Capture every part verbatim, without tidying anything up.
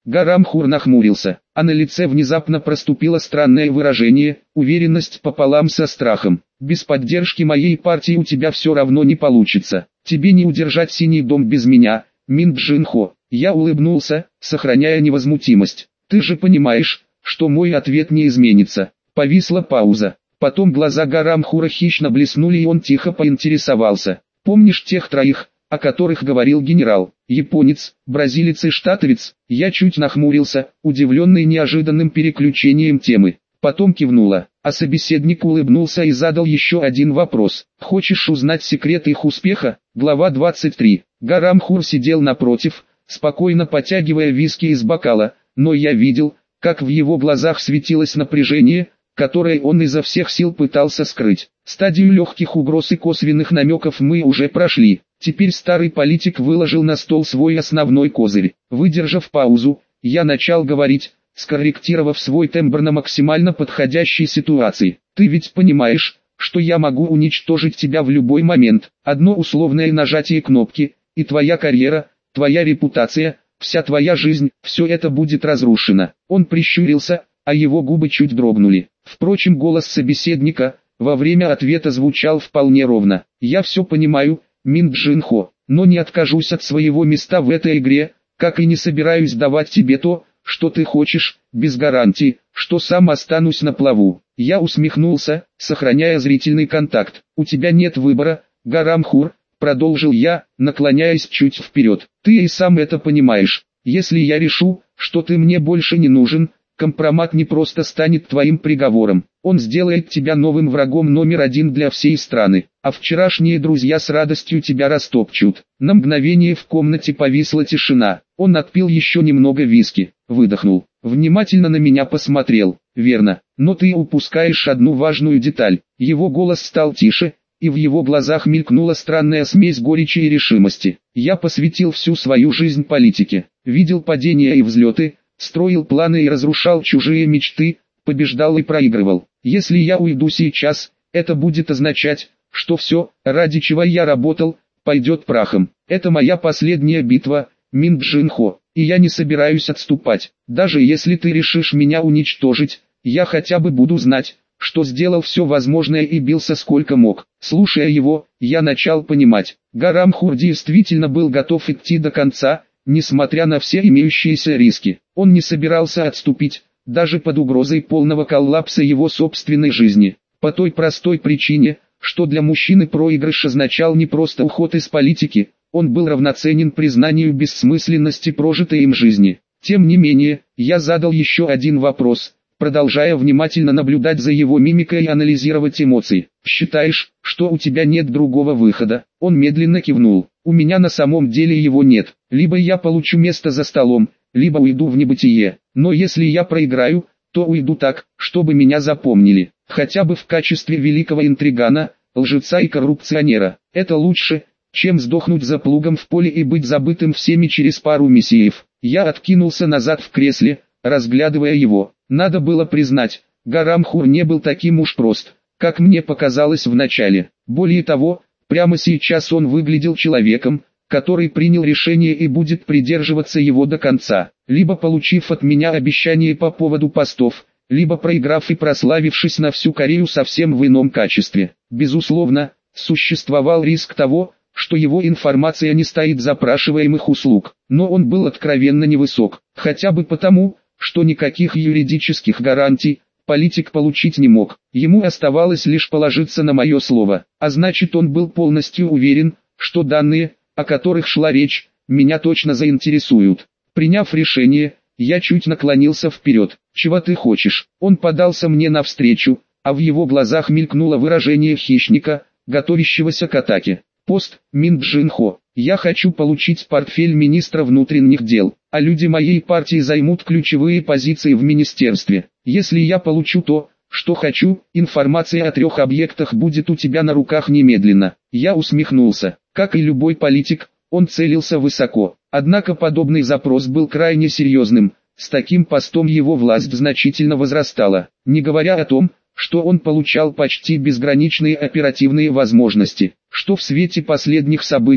Гарамхур нахмурился, а на лице внезапно проступило странное выражение, уверенность пополам со страхом. «Без поддержки моей партии у тебя все равно не получится. Тебе не удержать Синий дом без меня, Мин Джин-хо». Я улыбнулся, сохраняя невозмутимость. «Ты же понимаешь, что мой ответ не изменится». Повисла пауза. Потом глаза Гарамхура хищно блеснули, и он тихо поинтересовался. «Помнишь тех троих, о которых говорил генерал? Японец, бразилец и штатовец?» Я чуть нахмурился, удивленный неожиданным переключением темы. Потом кивнула, а собеседник улыбнулся и задал еще один вопрос. «Хочешь узнать секрет их успеха?» Глава двадцать три. Гарамхур сидел напротив, спокойно потягивая виски из бокала, но я видел, как в его глазах светилось напряжение, которое он изо всех сил пытался скрыть. Стадию легких угроз и косвенных намеков мы уже прошли. Теперь старый политик выложил на стол свой основной козырь. Выдержав паузу, я начал говорить, скорректировав свой тембр на максимально подходящей ситуации. «Ты ведь понимаешь, что я могу уничтожить тебя в любой момент. Одно условное нажатие кнопки, и твоя карьера, твоя репутация, вся твоя жизнь, все это будет разрушено». Он прищурился, а его губы чуть дрогнули. Впрочем, голос собеседника во время ответа звучал вполне ровно. «Я все понимаю, Мин Джин-хо, но не откажусь от своего места в этой игре, как и не собираюсь давать тебе то, что ты хочешь, без гарантии, что сам останусь на плаву». Я усмехнулся, сохраняя зрительный контакт. «У тебя нет выбора, Гарамхур», продолжил я, наклоняясь чуть вперед. «Ты и сам это понимаешь. Если я решу, что ты мне больше не нужен, компромат не просто станет твоим приговором. Он сделает тебя новым врагом номер один для всей страны, а вчерашние друзья с радостью тебя растопчут». На мгновение в комнате повисла тишина. Он отпил еще немного виски, выдохнул, внимательно на меня посмотрел. «Верно, но ты упускаешь одну важную деталь». Его голос стал тише, и в его глазах мелькнула странная смесь горечи и решимости. «Я посвятил всю свою жизнь политике, видел падения и взлеты, строил планы и разрушал чужие мечты, побеждал и проигрывал. Если я уйду сейчас, это будет означать, что все, ради чего я работал, пойдет прахом. Это моя последняя битва, Мин Джин-хо, и я не собираюсь отступать. Даже если ты решишь меня уничтожить, я хотя бы буду знать, что сделал все возможное и бился сколько мог». Слушая его, я начал понимать, Гарамхур действительно был готов идти до конца, несмотря на все имеющиеся риски. Он не собирался отступить, даже под угрозой полного коллапса его собственной жизни. По той простой причине, что для мужчины проигрыш означал не просто уход из политики, он был равноценен признанию бессмысленности прожитой им жизни. Тем не менее, я задал еще один вопрос, продолжая внимательно наблюдать за его мимикой и анализировать эмоции. «Считаешь, что у тебя нет другого выхода?» Он медленно кивнул. «У меня на самом деле его нет. Либо я получу место за столом, либо уйду в небытие. Но если я проиграю, то уйду так, чтобы меня запомнили. Хотя бы в качестве великого интригана, лжеца и коррупционера. Это лучше, чем сдохнуть за плугом в поле и быть забытым всеми через пару месяцев». Я откинулся назад в кресле, разглядывая его. Надо было признать, Гарамхур не был таким уж прост, как мне показалось вначале. Более того, прямо сейчас он выглядел человеком, который принял решение и будет придерживаться его до конца, либо получив от меня обещание по поводу постов, либо проиграв и прославившись на всю Корею совсем в ином качестве. Безусловно, существовал риск того, что его информация не стоит запрашиваемых услуг, но он был откровенно невысок, хотя бы потому, что никаких юридических гарантий политик получить не мог. Ему оставалось лишь положиться на мое слово, а значит, он был полностью уверен, что данные, о которых шла речь, меня точно заинтересуют. Приняв решение, я чуть наклонился вперед. «Чего ты хочешь?» Он подался мне навстречу, а в его глазах мелькнуло выражение хищника, готовящегося к атаке. «Пост, Мин Джин-хо. Я хочу получить портфель министра внутренних дел, а люди моей партии займут ключевые позиции в министерстве. Если я получу то, что хочу, информация о трех объектах будет у тебя на руках немедленно». Я усмехнулся. Как и любой политик, он целился высоко. Однако подобный запрос был крайне серьезным. С таким постом его власть значительно возрастала, не говоря о том, что он получал почти безграничные оперативные возможности, что в свете последних событий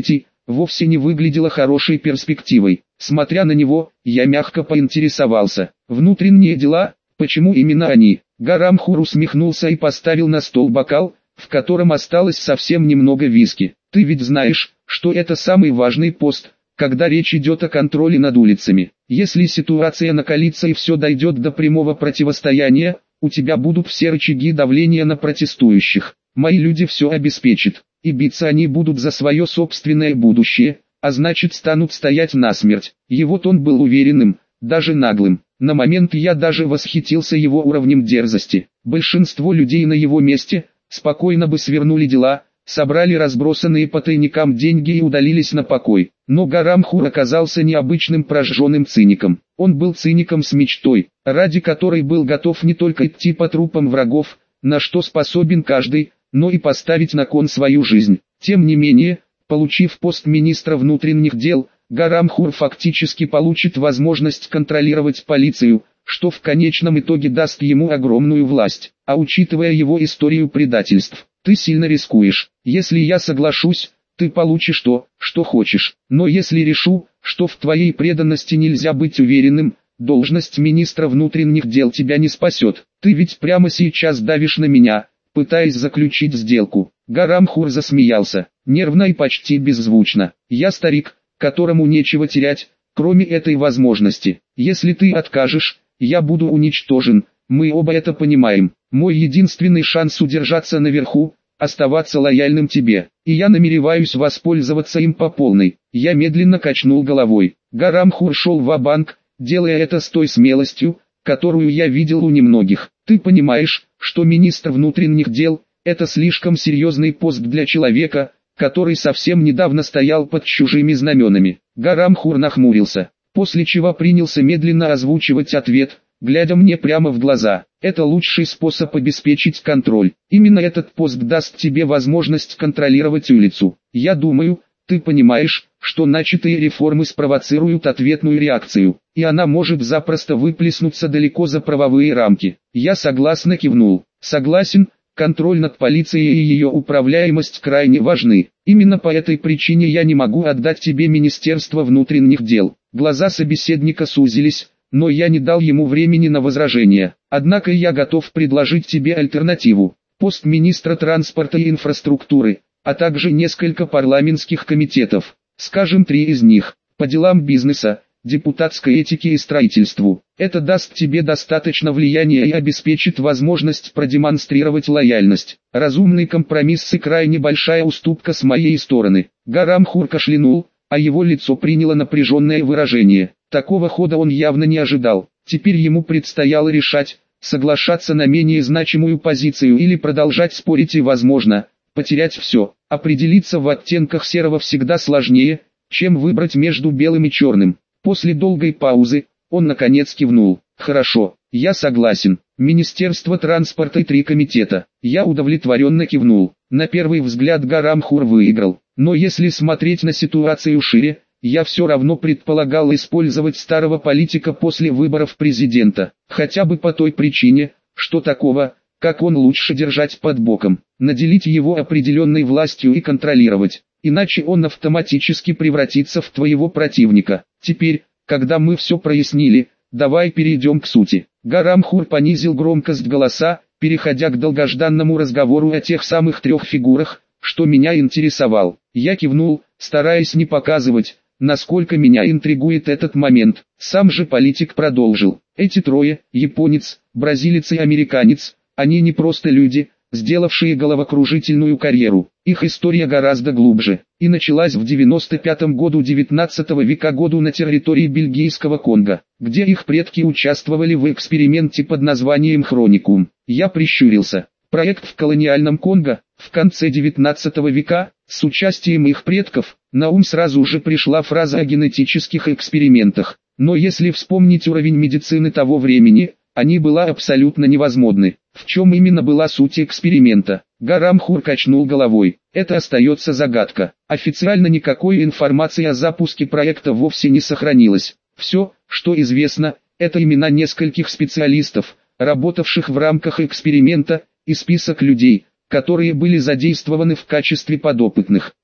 вовсе не выглядело хорошей перспективой. Смотря на него, я мягко поинтересовался: внутренние дела, почему именно они? Гарамхур усмехнулся и поставил на стол бокал, в котором осталось совсем немного виски. Ты ведь знаешь, что это самый важный пост, когда речь идет о контроле над улицами. Если ситуация накалится и все дойдет до прямого противостояния, у тебя будут все рычаги давления на протестующих. Мои люди все обеспечат, и биться они будут за свое собственное будущее, а значит станут стоять насмерть. Его тон был уверенным, даже наглым. На момент я даже восхитился его уровнем дерзости. Большинство людей на его месте спокойно бы свернули дела, собрали разбросанные по тайникам деньги и удалились на покой. Но Гарамхур оказался необычным прожженным циником. Он был циником с мечтой, ради которой был готов не только идти по трупам врагов, на что способен каждый, но и поставить на кон свою жизнь. Тем не менее, получив пост министра внутренних дел, Гарамхур фактически получит возможность контролировать полицию, что в конечном итоге даст ему огромную власть. А учитывая его историю предательств, ты сильно рискуешь. Если я соглашусь, ты получишь то, что хочешь. Но если решу, что в твоей преданности нельзя быть уверенным, должность министра внутренних дел тебя не спасет. Ты ведь прямо сейчас давишь на меня, пытаясь заключить сделку. Гарамхур засмеялся, нервно и почти беззвучно. Я старик, которому нечего терять, кроме этой возможности. Если ты откажешь, я буду уничтожен, мы оба это понимаем. Мой единственный шанс удержаться наверху – оставаться лояльным тебе, и я намереваюсь воспользоваться им по полной. Я медленно качнул головой. Гарамхур шел ва-банк, делая это с той смелостью, которую я видел у немногих. Ты понимаешь, что министр внутренних дел – это слишком серьезный пост для человека, который совсем недавно стоял под чужими знаменами. Гарамхур нахмурился, после чего принялся медленно озвучивать ответ, глядя мне прямо в глаза. Это лучший способ обеспечить контроль. Именно этот пост даст тебе возможность контролировать улицу. Я думаю, ты понимаешь, что начатые реформы спровоцируют ответную реакцию, и она может запросто выплеснуться далеко за правовые рамки. Я согласно кивнул. Согласен, контроль над полицией и ее управляемость крайне важны. Именно по этой причине я не могу отдать тебе Министерство внутренних дел. Глаза собеседника сузились, но я не дал ему времени на возражение. Однако я готов предложить тебе альтернативу. Пост министра транспорта и инфраструктуры, а также несколько парламентских комитетов. Скажем, три из них. По делам бизнеса, депутатской этике и строительству. Это даст тебе достаточно влияния и обеспечит возможность продемонстрировать лояльность. Разумный компромисс и крайне большая уступка с моей стороны. Гарамхур кашлянул, а его лицо приняло напряженное выражение. Такого хода он явно не ожидал. Теперь ему предстояло решать, соглашаться на менее значимую позицию или продолжать спорить и, возможно, потерять все. Определиться в оттенках серого всегда сложнее, чем выбрать между белым и черным. После долгой паузы, он наконец кивнул. Хорошо, я согласен. Министерство транспорта и три комитета. Я удовлетворенно кивнул. На первый взгляд Гарамхур выиграл. Но если смотреть на ситуацию шире, я все равно предполагал использовать старого политика после выборов президента. Хотя бы по той причине, что такого, как он, лучше держать под боком. Наделить его определенной властью и контролировать. Иначе он автоматически превратится в твоего противника. Теперь, когда мы все прояснили, давай перейдем к сути. Гарамхур понизил громкость голоса, переходя к долгожданному разговору о тех самых трех фигурах, что меня интересовал. Я кивнул, стараясь не показывать, насколько меня интригует этот момент. Сам же политик продолжил. Эти трое, японец, бразилец и американец, они не просто люди, сделавшие головокружительную карьеру. Их история гораздо глубже, и началась в девяносто пятом году девятнадцатого века году на территории бельгийского Конго, где их предки участвовали в эксперименте под названием Хроникум. Я прищурился. Проект в колониальном Конго, в конце девятнадцатого века, с участием их предков, на ум сразу же пришла фраза о генетических экспериментах. Но если вспомнить уровень медицины того времени, они была абсолютно невозможны. В чем именно была суть эксперимента? Гарамхур качнул головой. Это остается загадка. Официально никакой информации о запуске проекта вовсе не сохранилось. Все, что известно, это имена нескольких специалистов, работавших в рамках эксперимента, и список людей, которые были задействованы в качестве подопытных.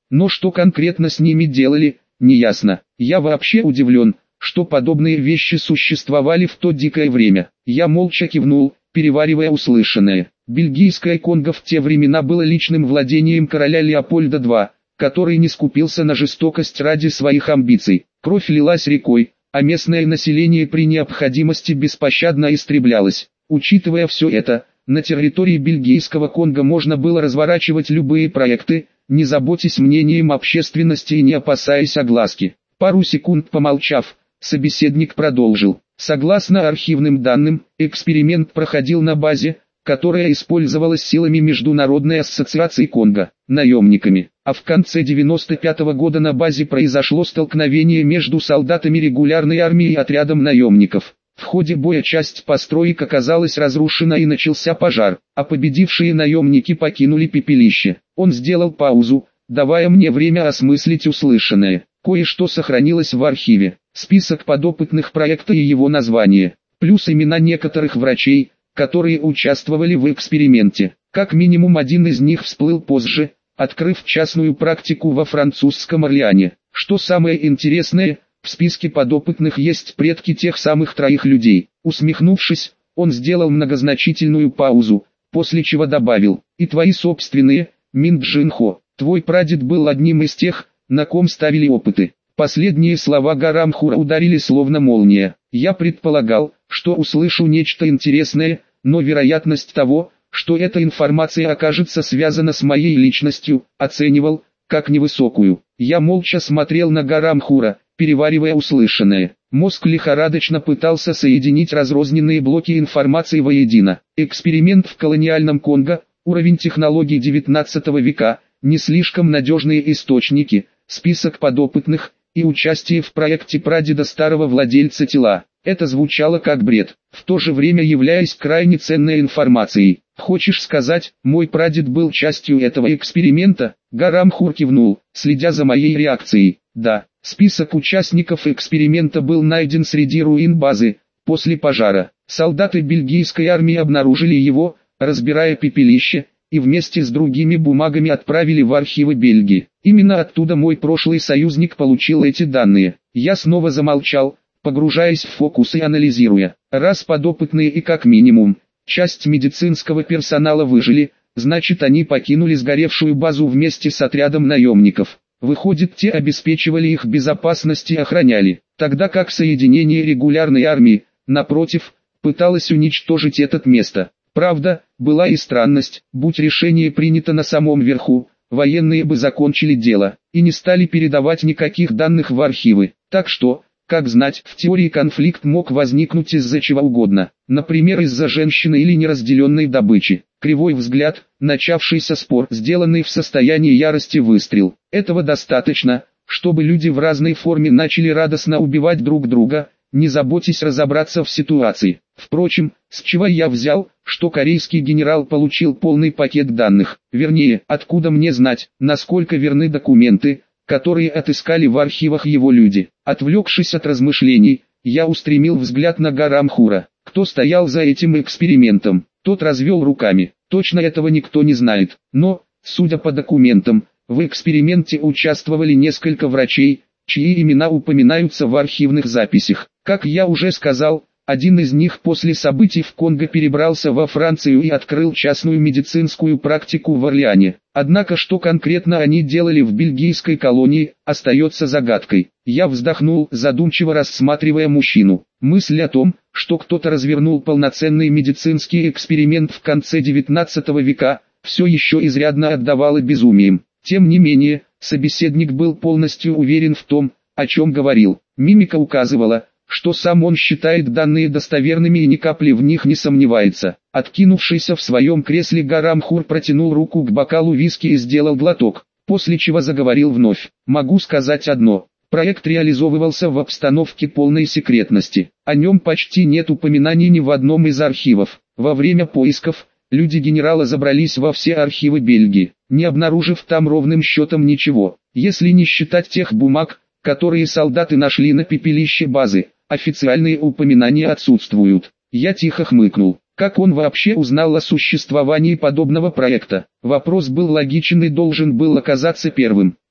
но что конкретно с ними делали, неясно. Я вообще удивлен, что подобные вещи существовали в то дикое время. Я молча кивнул, переваривая услышанное. Бельгийское Конго в те времена было личным владением короля Леопольда второго, который не скупился на жестокость ради своих амбиций. Кровь лилась рекой, а местное население при необходимости беспощадно истреблялось. Учитывая все это, на территории бельгийского Конго можно было разворачивать любые проекты, не заботясь мнением общественности и не опасаясь огласки. Пару секунд помолчав, собеседник продолжил. Согласно архивным данным, эксперимент проходил на базе, которая использовалась силами Международной ассоциации Конго, наемниками, а в конце девяносто пятого года на базе произошло столкновение между солдатами регулярной армии и отрядом наемников. В ходе боя часть построек оказалась разрушена и начался пожар, а победившие наемники покинули пепелище. Он сделал паузу, давая мне время осмыслить услышанное. Кое-что сохранилось в архиве, список подопытных проекта и его название, плюс имена некоторых врачей, которые участвовали в эксперименте. Как минимум один из них всплыл позже, открыв частную практику во французском Орлеане. Что самое интересное, в списке подопытных есть предки тех самых троих людей. Усмехнувшись, он сделал многозначительную паузу, после чего добавил: «И твои собственные, Мин Джин Хо, твой прадед был одним из тех, на ком ставили опыты». Последние слова Гарамхура ударили словно молния. Я предполагал, что услышу нечто интересное, но вероятность того, что эта информация окажется связана с моей личностью, оценивал, как невысокую. Я молча смотрел на Гарамхура, переваривая услышанное. Мозг лихорадочно пытался соединить разрозненные блоки информации воедино. Эксперимент в колониальном Конго, уровень технологий девятнадцатого века, не слишком надежные источники, список подопытных и участие в проекте прадеда старого владельца тела. Это звучало как бред, в то же время являясь крайне ценной информацией. «Хочешь сказать, мой прадед был частью этого эксперимента?» Гарамхур кивнул, следя за моей реакцией. «Да, список участников эксперимента был найден среди руин базы. После пожара солдаты бельгийской армии обнаружили его, разбирая пепелище, и вместе с другими бумагами отправили в архивы Бельгии. Именно оттуда мой прошлый союзник получил эти данные». Я снова замолчал, погружаясь в фокус и анализируя. Раз подопытные и как минимум часть медицинского персонала выжили, значит они покинули сгоревшую базу вместе с отрядом наемников. Выходит, те обеспечивали их безопасность и охраняли, тогда как соединение регулярной армии, напротив, пыталось уничтожить это место. Правда, была и странность: будь решение принято на самом верху, военные бы закончили дело и не стали передавать никаких данных в архивы. Так что, как знать, в теории конфликт мог возникнуть из-за чего угодно, например из-за женщины или неразделенной добычи. Кривой взгляд, начавшийся спор, сделанный в состоянии ярости выстрел. Этого достаточно, чтобы люди в разной форме начали радостно убивать друг друга, не заботясь разобраться в ситуации. Впрочем, с чего я взял, что корейский генерал получил полный пакет данных? Вернее, откуда мне знать, насколько верны документы, которые отыскали в архивах его люди? Отвлекшись от размышлений, я устремил взгляд на Гарамхура. Кто стоял за этим экспериментом? Тот развел руками. Точно этого никто не знает. Но, судя по документам, в эксперименте участвовали несколько врачей, чьи имена упоминаются в архивных записях. Как я уже сказал, один из них после событий в Конго перебрался во Францию и открыл частную медицинскую практику в Орлеане. Однако что конкретно они делали в бельгийской колонии, остается загадкой. Я вздохнул, задумчиво рассматривая мужчину. Мысль о том, что кто-то развернул полноценный медицинский эксперимент в конце девятнадцатого века, все еще изрядно отдавала безумием. Тем не менее, собеседник был полностью уверен в том, о чем говорил. Мимика указывала, что сам он считает данные достоверными и ни капли в них не сомневается. Откинувшийся в своем кресле Гарамхур протянул руку к бокалу виски и сделал глоток, после чего заговорил вновь. «Могу сказать одно. Проект реализовывался в обстановке полной секретности. О нем почти нет упоминаний ни в одном из архивов. Во время поисков, люди генерала забрались во все архивы Бельгии, не обнаружив там ровным счетом ничего. Если не считать тех бумаг, которые солдаты нашли на пепелище базы, официальные упоминания отсутствуют». Я тихо хмыкнул. Как он вообще узнал о существовании подобного проекта? Вопрос был логичен и должен был оказаться первым.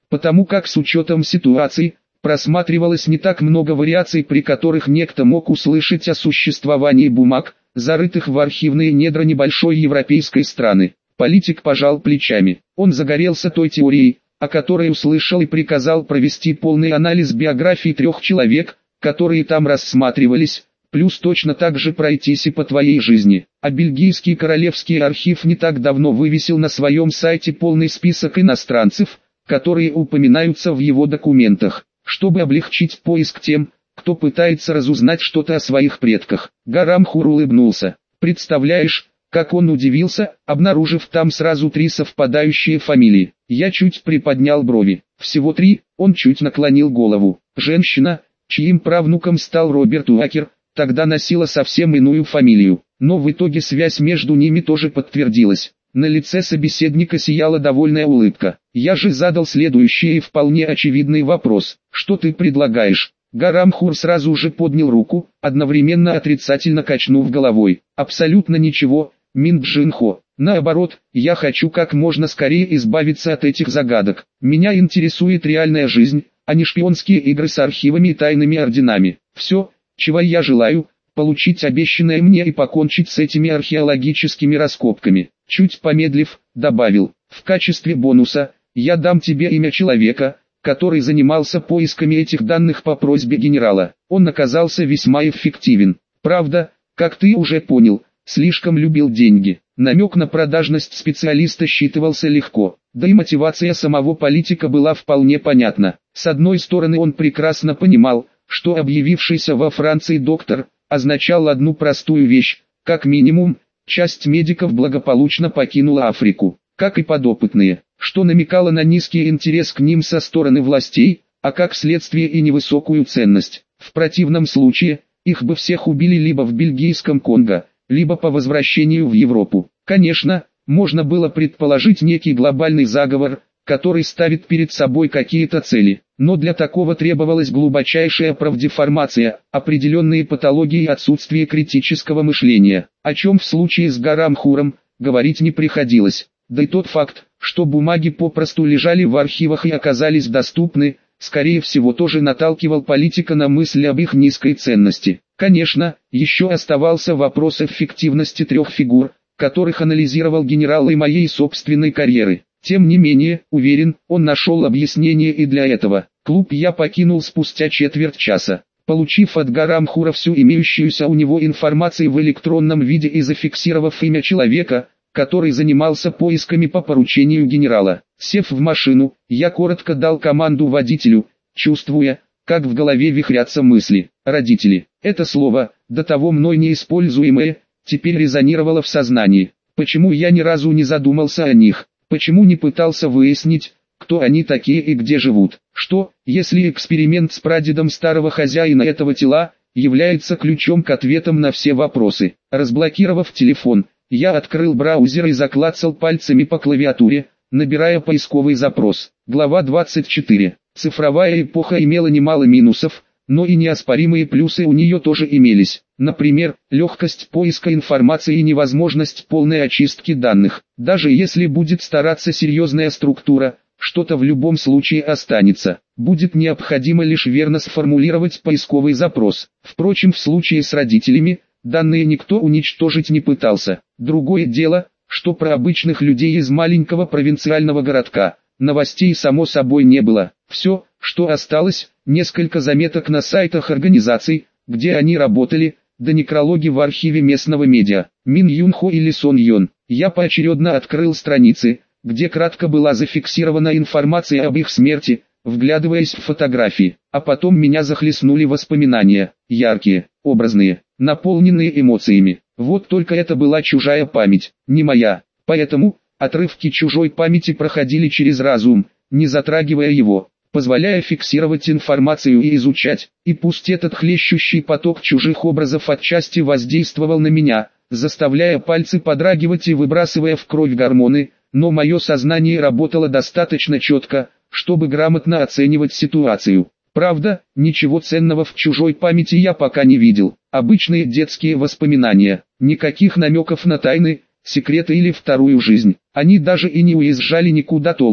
потому как с учетом ситуации, просматривалось не так много вариаций, при которых некто мог услышать о существовании бумаг, зарытых в архивные недра небольшой европейской страны. Политик пожал плечами. Он загорелся той теорией, о которой услышал, и приказал провести полный анализ биографий трех человек, которые там рассматривались, плюс точно так же пройтись и по твоей жизни. А бельгийский королевский архив не так давно вывесил на своем сайте полный список иностранцев, которые упоминаются в его документах, чтобы облегчить поиск тем, кто пытается разузнать что-то о своих предках. Гарамхур улыбнулся. Представляешь, как он удивился, обнаружив там сразу три совпадающие фамилии. Я чуть приподнял брови. Всего три. Он чуть наклонил голову. Женщина, чьим правнуком стал Роберт Уакер, тогда носила совсем иную фамилию. Но в итоге связь между ними тоже подтвердилась. На лице собеседника сияла довольная улыбка. Я же задал следующий и вполне очевидный вопрос. Что ты предлагаешь? Гарамхур сразу же поднял руку, одновременно отрицательно качнув головой. Абсолютно ничего, Мин Джинхо. Наоборот, я хочу как можно скорее избавиться от этих загадок. Меня интересует реальная жизнь, а не шпионские игры с архивами и тайными орденами. Все, чего я желаю, получить обещанное мне и покончить с этими археологическими раскопками. Чуть помедлив, добавил, в качестве бонуса, я дам тебе имя человека, который занимался поисками этих данных по просьбе генерала. Он оказался весьма эффективен. Правда, как ты уже понял, слишком любил деньги. Намек на продажность специалиста считывался легко, да и мотивация самого политика была вполне понятна. С одной стороны, он прекрасно понимал, что объявившийся во Франции доктор означал одну простую вещь: как минимум, часть медиков благополучно покинула Африку, как и подопытные, что намекало на низкий интерес к ним со стороны властей, а как следствие и невысокую ценность. В противном случае, их бы всех убили либо в бельгийском Конго, либо по возвращению в Европу. Конечно, можно было предположить некий глобальный заговор, который ставит перед собой какие-то цели, но для такого требовалась глубочайшая правдеформация, определенные патологии и отсутствие критического мышления, о чем в случае с Гарамхуром говорить не приходилось. Да и тот факт, что бумаги попросту лежали в архивах и оказались доступны, скорее всего тоже наталкивал политика на мысль об их низкой ценности. Конечно, еще оставался вопрос эффективности трех фигур, которых анализировал генерал и моей собственной карьеры. Тем не менее, уверен, он нашел объяснение и для этого. Клуб я покинул спустя четверть часа, получив от Гарамхура всю имеющуюся у него информацию в электронном виде и зафиксировав имя человека, который занимался поисками по поручению генерала. Сев в машину, я коротко дал команду водителю, чувствуя, как в голове вихрятся мысли. Родители. Это слово, до того мной неиспользуемое, теперь резонировало в сознании. Почему я ни разу не задумался о них? Почему не пытался выяснить, кто они такие и где живут? Что, если эксперимент с прадедом старого хозяина этого тела является ключом к ответам на все вопросы? Разблокировав телефон, я открыл браузер и заклацал пальцами по клавиатуре, набирая поисковый запрос. Глава двадцать четыре. Цифровая эпоха имела немало минусов, но и неоспоримые плюсы у нее тоже имелись. Например, легкость поиска информации и невозможность полной очистки данных. Даже если будет стараться серьезная структура, что-то в любом случае останется. Будет необходимо лишь верно сформулировать поисковый запрос. Впрочем, в случае с родителями, данные никто уничтожить не пытался. Другое дело, что про обычных людей из маленького провинциального городка новостей само собой не было. Все, что осталось, несколько заметок на сайтах организаций, где они работали, да некрологи в архиве местного медиа. Мин Юнхо или Сон Йон. Я поочередно открыл страницы, где кратко была зафиксирована информация об их смерти, вглядываясь в фотографии. А потом меня захлестнули воспоминания, яркие, образные, наполненные эмоциями. Вот только это была чужая память, не моя. Поэтому отрывки чужой памяти проходили через разум, не затрагивая его, позволяя фиксировать информацию и изучать. И пусть этот хлещущий поток чужих образов отчасти воздействовал на меня, заставляя пальцы подрагивать и выбрасывая в кровь гормоны, но мое сознание работало достаточно четко, чтобы грамотно оценивать ситуацию. Правда, ничего ценного в чужой памяти я пока не видел. Обычные детские воспоминания, никаких намеков на тайны, секреты или вторую жизнь. Они даже и не уезжали никуда толком.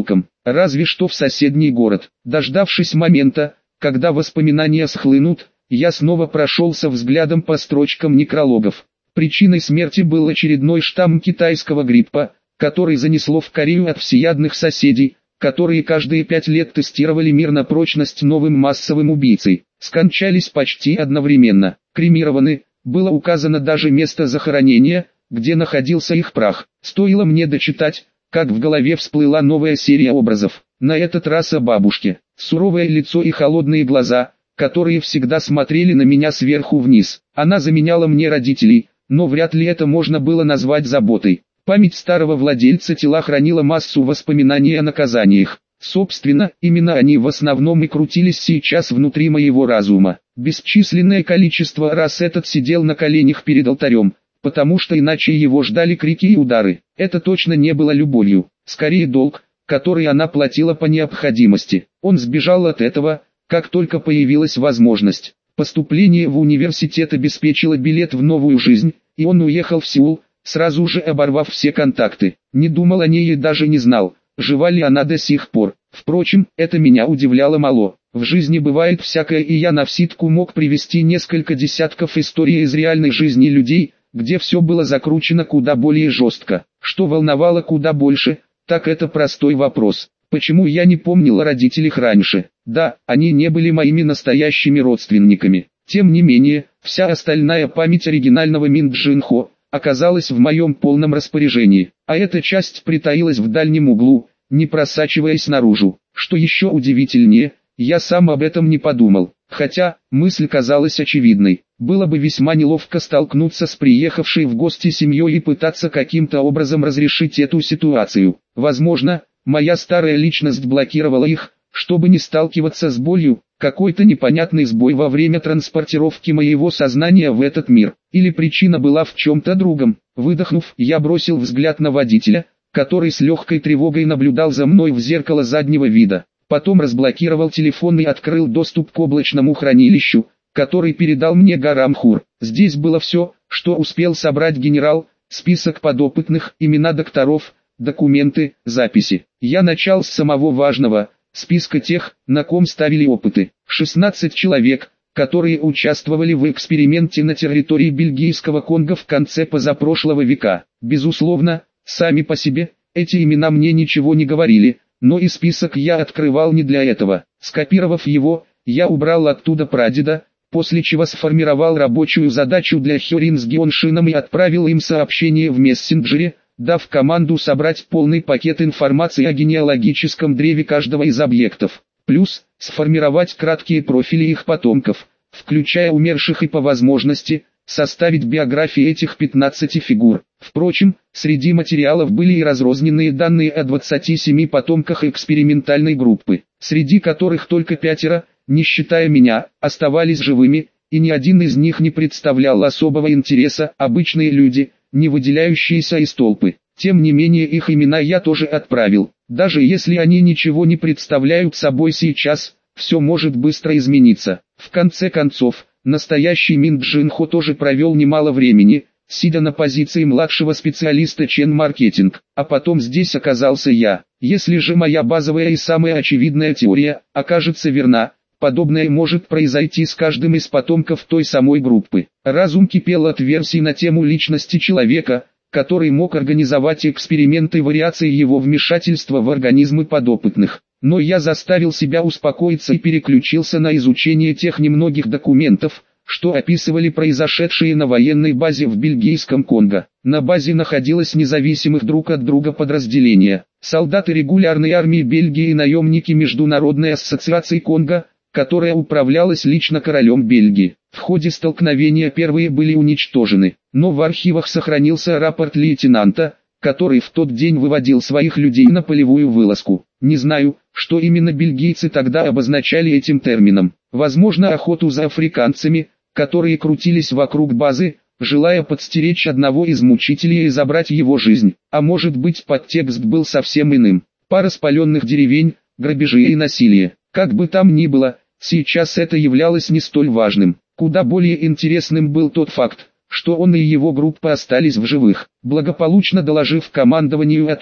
разве что в соседний город. Дождавшись момента, когда воспоминания схлынут, я снова прошелся взглядом по строчкам некрологов. Причиной смерти был очередной штамм китайского гриппа, который занесло в Корею от всеядных соседей, которые каждые пять лет тестировали мир на прочность новым массовым убийцей. Скончались почти одновременно. Кремированы, было указано даже место захоронения, где находился их прах. Стоило мне дочитать, как в голове всплыла новая серия образов. На этот раз о бабушке. Суровое лицо и холодные глаза, которые всегда смотрели на меня сверху вниз. Она заменяла мне родителей, но вряд ли это можно было назвать заботой. Память старого владельца тела хранила массу воспоминаний о наказаниях. Собственно, именно они в основном и крутились сейчас внутри моего разума. Бесчисленное количество раз этот сидел на коленях перед алтарем, потому что иначе его ждали крики и удары. Это точно не было любовью, скорее долг, который она платила по необходимости. Он сбежал от этого, как только появилась возможность. Поступление в университет обеспечило билет в новую жизнь, и он уехал в Сеул, сразу же оборвав все контакты. Не думал о ней и даже не знал, жива ли она до сих пор. Впрочем, это меня удивляло мало. В жизни бывает всякое, и я навскидку мог привести несколько десятков историй из реальной жизни людей, где все было закручено куда более жестко. Что волновало куда больше, так это простой вопрос. Почему я не помнил о родителях раньше? Да, они не были моими настоящими родственниками. Тем не менее, вся остальная память оригинального Мин Джин Хо оказалась в моем полном распоряжении, а эта часть притаилась в дальнем углу, не просачиваясь наружу. Что еще удивительнее, я сам об этом не подумал, хотя мысль казалась очевидной. Было бы весьма неловко столкнуться с приехавшей в гости семьей и пытаться каким-то образом разрешить эту ситуацию. Возможно, моя старая личность блокировала их, чтобы не сталкиваться с болью, какой-то непонятный сбой во время транспортировки моего сознания в этот мир. Или причина была в чем-то другом. Выдохнув, я бросил взгляд на водителя, который с легкой тревогой наблюдал за мной в зеркало заднего вида. Потом разблокировал телефон и открыл доступ к облачному хранилищу, который передал мне Гарам Хур. Здесь было все, что успел собрать генерал: список подопытных, имена докторов, документы, записи. Я начал с самого важного – списка тех, на ком ставили опыты. шестнадцать человек, которые участвовали в эксперименте на территории бельгийского Конго в конце позапрошлого века. Безусловно, сами по себе, эти имена мне ничего не говорили, но и список я открывал не для этого. Скопировав его, я убрал оттуда прадеда, после чего сформировал рабочую задачу для Хёрин с Геоншином и отправил им сообщение в мессенджере, дав команду собрать полный пакет информации о генеалогическом древе каждого из объектов, плюс сформировать краткие профили их потомков, включая умерших, и по возможности составить биографии этих пятнадцати фигур. Впрочем, среди материалов были и разрозненные данные о двадцати семи потомках экспериментальной группы, среди которых только пятеро, не считая меня, оставались живыми, и ни один из них не представлял особого интереса. Обычные люди, не выделяющиеся из толпы. Тем не менее, их имена я тоже отправил. Даже если они ничего не представляют собой сейчас, все может быстро измениться. В конце концов, настоящий Мин Джин Хо тоже провел немало времени, сидя на позиции младшего специалиста Чен-маркетинг, а потом здесь оказался я. Если же моя базовая и самая очевидная теория окажется верна, подобное может произойти с каждым из потомков той самой группы. Разум кипел от версий на тему личности человека, который мог организовать эксперименты вариации его вмешательства в организмы подопытных. Но я заставил себя успокоиться и переключился на изучение тех немногих документов, что описывали произошедшее на военной базе в бельгийском Конго. На базе находилось независимых друг от друга подразделения: солдаты регулярной армии Бельгии и наемники Международной ассоциации Конго, которая управлялась лично королем Бельгии. В ходе столкновения первые были уничтожены, но в архивах сохранился рапорт лейтенанта, который в тот день выводил своих людей на полевую вылазку. Не знаю, что именно бельгийцы тогда обозначали этим термином. Возможно, охоту за африканцами, которые крутились вокруг базы, желая подстеречь одного из мучителей и забрать его жизнь. А может быть, подтекст был совсем иным. Пара спаленных деревень, грабежи и насилие. Как бы там ни было, сейчас это являлось не столь важным. Куда более интересным был тот факт, что он и его группа остались в живых, благополучно доложив командованию о том,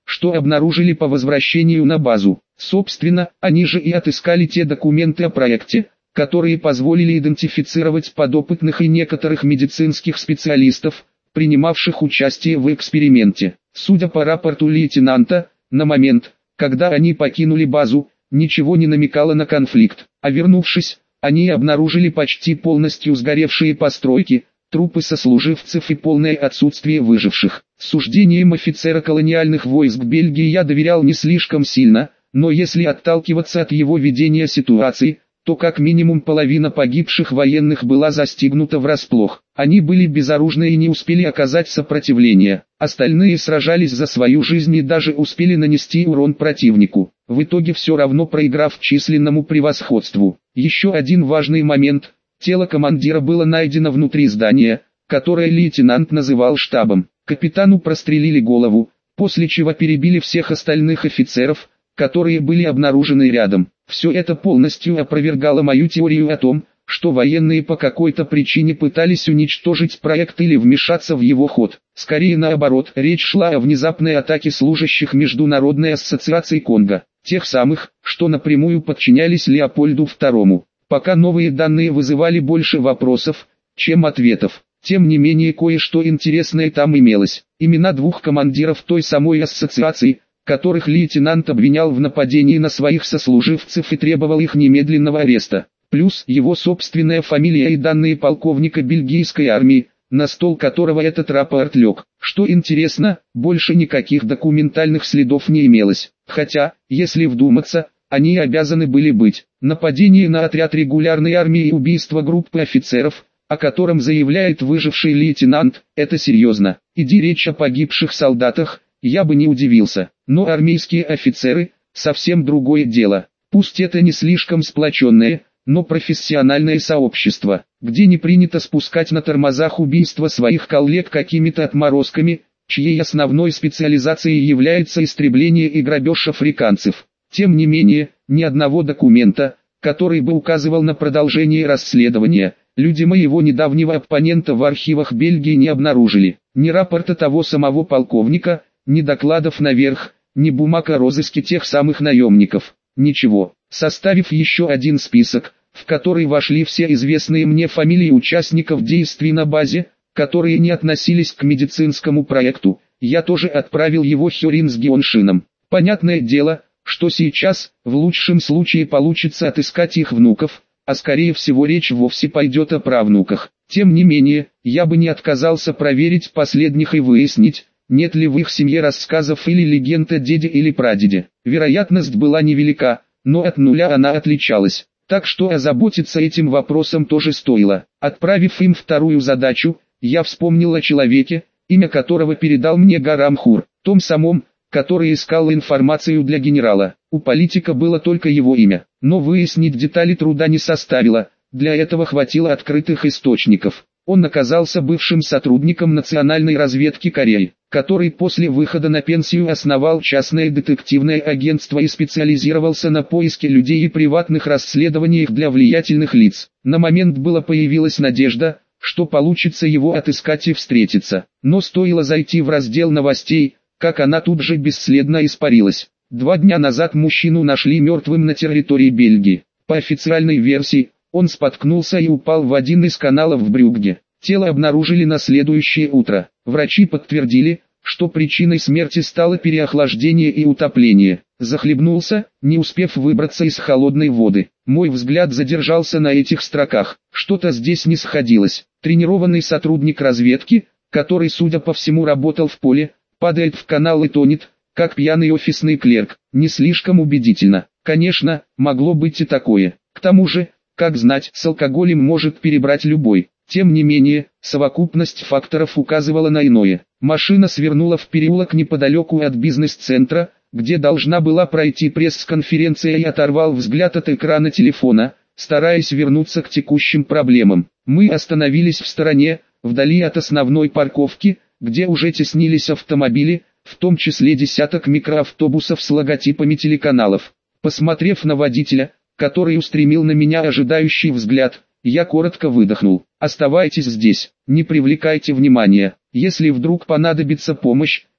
что обнаружили по возвращению на базу. Собственно, они же и отыскали те документы о проекте, которые позволили идентифицировать подопытных и некоторых медицинских специалистов, принимавших участие в эксперименте. Судя по рапорту лейтенанта, на момент, когда они покинули базу, ничего не намекало на конфликт, а вернувшись, они обнаружили почти полностью сгоревшие постройки, трупы сослуживцев и полное отсутствие выживших. Суждениям офицера колониальных войск Бельгии я доверял не слишком сильно, но если отталкиваться от его видения ситуации, то как минимум половина погибших военных была застигнута врасплох. Они были безоружны и не успели оказать сопротивление. Остальные сражались за свою жизнь и даже успели нанести урон противнику, в итоге все равно проиграв численному превосходству. Еще один важный момент. Тело командира было найдено внутри здания, которое лейтенант называл штабом. Капитану прострелили голову, после чего перебили всех остальных офицеров, которые были обнаружены рядом. Все это полностью опровергало мою теорию о том, что военные по какой-то причине пытались уничтожить проект или вмешаться в его ход. Скорее наоборот, речь шла о внезапной атаке служащих Международной ассоциации Конго, тех самых, что напрямую подчинялись Леопольду второму. Пока новые данные вызывали больше вопросов, чем ответов. Тем не менее кое-что интересное там имелось. Имена двух командиров той самой ассоциации, которых лейтенант обвинял в нападении на своих сослуживцев и требовал их немедленного ареста, плюс его собственная фамилия и данные полковника бельгийской армии, на стол которого этот рапорт лег. Что интересно, больше никаких документальных следов не имелось, хотя, если вдуматься, они обязаны были быть. Нападение на отряд регулярной армии и убийство группы офицеров, о котором заявляет выживший лейтенант, это серьезно. Иди речь о погибших солдатах, я бы не удивился, но армейские офицеры – совсем другое дело. Пусть это не слишком сплоченное, но профессиональное сообщество, где не принято спускать на тормозах убийства своих коллег какими-то отморозками, чьей основной специализацией является истребление и грабеж африканцев. Тем не менее, ни одного документа, который бы указывал на продолжение расследования, люди моего недавнего оппонента в архивах Бельгии не обнаружили. Ни рапорта того самого полковника, ни докладов наверх, ни бумаг о розыске тех самых наемников. Ничего. Составив еще один список, в который вошли все известные мне фамилии участников действий на базе, которые не относились к медицинскому проекту, я тоже отправил его Хёрин с Геоншином. Понятное дело, что сейчас, в лучшем случае получится отыскать их внуков, а скорее всего речь вовсе пойдет о правнуках. Тем не менее, я бы не отказался проверить последних и выяснить, нет ли в их семье рассказов или легенд о деде или прадеде. Вероятность была невелика, но от нуля она отличалась, так что озаботиться этим вопросом тоже стоило. Отправив им вторую задачу, я вспомнил о человеке, имя которого передал мне Гарам Хур, том самом, который искал информацию для генерала. У политика было только его имя, но выяснить детали труда не составило, для этого хватило открытых источников. Он оказался бывшим сотрудником национальной разведки Кореи, который после выхода на пенсию основал частное детективное агентство и специализировался на поиске людей и приватных расследованиях для влиятельных лиц. На момент была появилась надежда, что получится его отыскать и встретиться, но стоило зайти в раздел новостей, как она тут же бесследно испарилась. Два дня назад мужчину нашли мертвым на территории Бельгии. По официальной версии, он споткнулся и упал в один из каналов в Брюгге. Тело обнаружили на следующее утро. Врачи подтвердили, что причиной смерти стало переохлаждение и утопление. Захлебнулся, не успев выбраться из холодной воды. Мой взгляд задержался на этих строках. Что-то здесь не сходилось. Тренированный сотрудник разведки, который, судя по всему, работал в поле, падает в канал и тонет, как пьяный офисный клерк. Не слишком убедительно. Конечно, могло быть и такое. К тому же, как знать, с алкоголем может перебрать любой. Тем не менее, совокупность факторов указывала на иное. Машина свернула в переулок неподалеку от бизнес-центра, где должна была пройти пресс-конференция, и оторвал взгляд от экрана телефона, стараясь вернуться к текущим проблемам. Мы остановились в стороне, вдали от основной парковки, где уже теснились автомобили, в том числе десяток микроавтобусов с логотипами телеканалов. Посмотрев на водителя, который устремил на меня ожидающий взгляд, я коротко выдохнул. «Оставайтесь здесь, не привлекайте внимания. Если вдруг понадобится помощь,